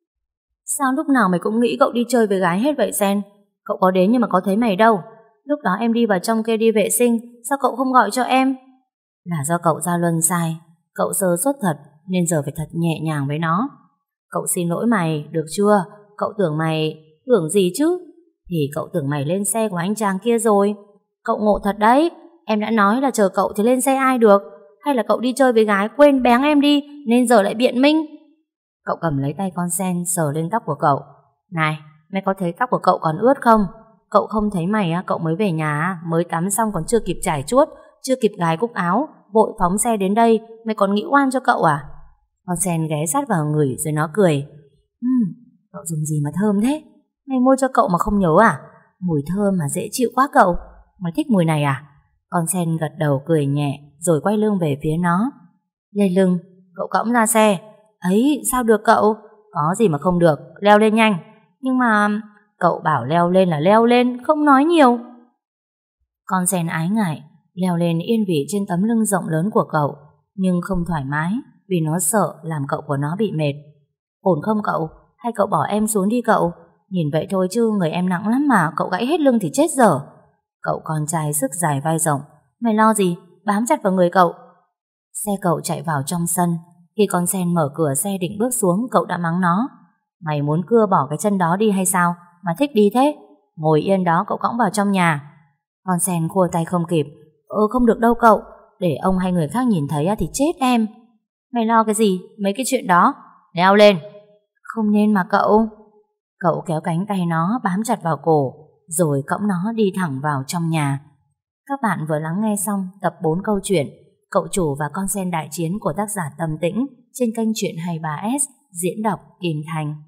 Sao lúc nào mày cũng nghĩ cậu đi chơi với gái hết vậy Sen? Cậu có đến nhưng mà có thấy mày đâu. Lúc đó em đi vào trong kia đi vệ sinh, sao cậu không gọi cho em? Là do cậu Gia Luân sai. Cậu sơ suất thật nên giờ phải thật nhẹ nhàng với nó. Cậu xin lỗi mày, được chưa? Cậu tưởng mày... Tưởng gì chứ? Thì cậu tưởng mày lên xe của anh chàng kia rồi. Cậu ngộ thật đấy. Em đã nói là chờ cậu thì lên xe ai được. Hay là cậu đi chơi với gái quên béng em đi nên giờ lại biện minh? Cậu cầm lấy tay con sen sờ lên tóc của cậu. Này, mày có thấy tóc của cậu còn ướt không? Cậu không thấy mày cậu mới về nhà, mới tắm xong còn chưa kịp chải chuốt, chưa kịp gài cúc áo, vội phóng xe đến đây, mày còn nghĩ oan cho cậu à? Con sen ghé sát vào người rồi nó cười. Cậu dùng gì mà thơm thế? Mày mua cho cậu mà không nhớ à? Mùi thơm mà dễ chịu quá cậu. Mày thích mùi này à? Con sen gật đầu cười nhẹ rồi quay lưng về phía nó. Lên lưng, cậu cõng ra xe. Ấy, sao được cậu? Có gì mà không được, leo lên nhanh. Nhưng mà cậu bảo leo lên là leo lên, không nói nhiều. Con sen ái ngại leo lên yên vị trên tấm lưng rộng lớn của cậu, nhưng không thoải mái vì nó sợ làm cậu của nó bị mệt. Ổn không cậu? Hay cậu bỏ em xuống đi cậu? Nhìn vậy thôi chứ người em nặng lắm mà, cậu gãy hết lưng thì chết dở. Cậu con trai sức dài vai rộng. Mày lo gì, bám chặt vào người cậu. Xe cậu chạy vào trong sân. Khi con sen mở cửa xe định bước xuống, cậu đã mắng nó. Mày muốn cưa bỏ cái chân đó đi hay sao? Mà thích đi thế? Ngồi yên đó, cậu cõng vào trong nhà. Con sen khua tay không kịp. Không được đâu cậu, để ông hay người khác nhìn thấy thì chết em. Mày lo cái gì, mấy cái chuyện đó. Leo lên. Không nên mà cậu. Cậu kéo cánh tay nó bám chặt vào cổ, rồi cõng nó đi thẳng vào trong nhà. Các bạn vừa lắng nghe xong tập 4 câu chuyện Cậu chủ và con sen đại chiến của tác giả Tâm Tĩnh trên kênh Chuyện 23S diễn đọc Kim Thành.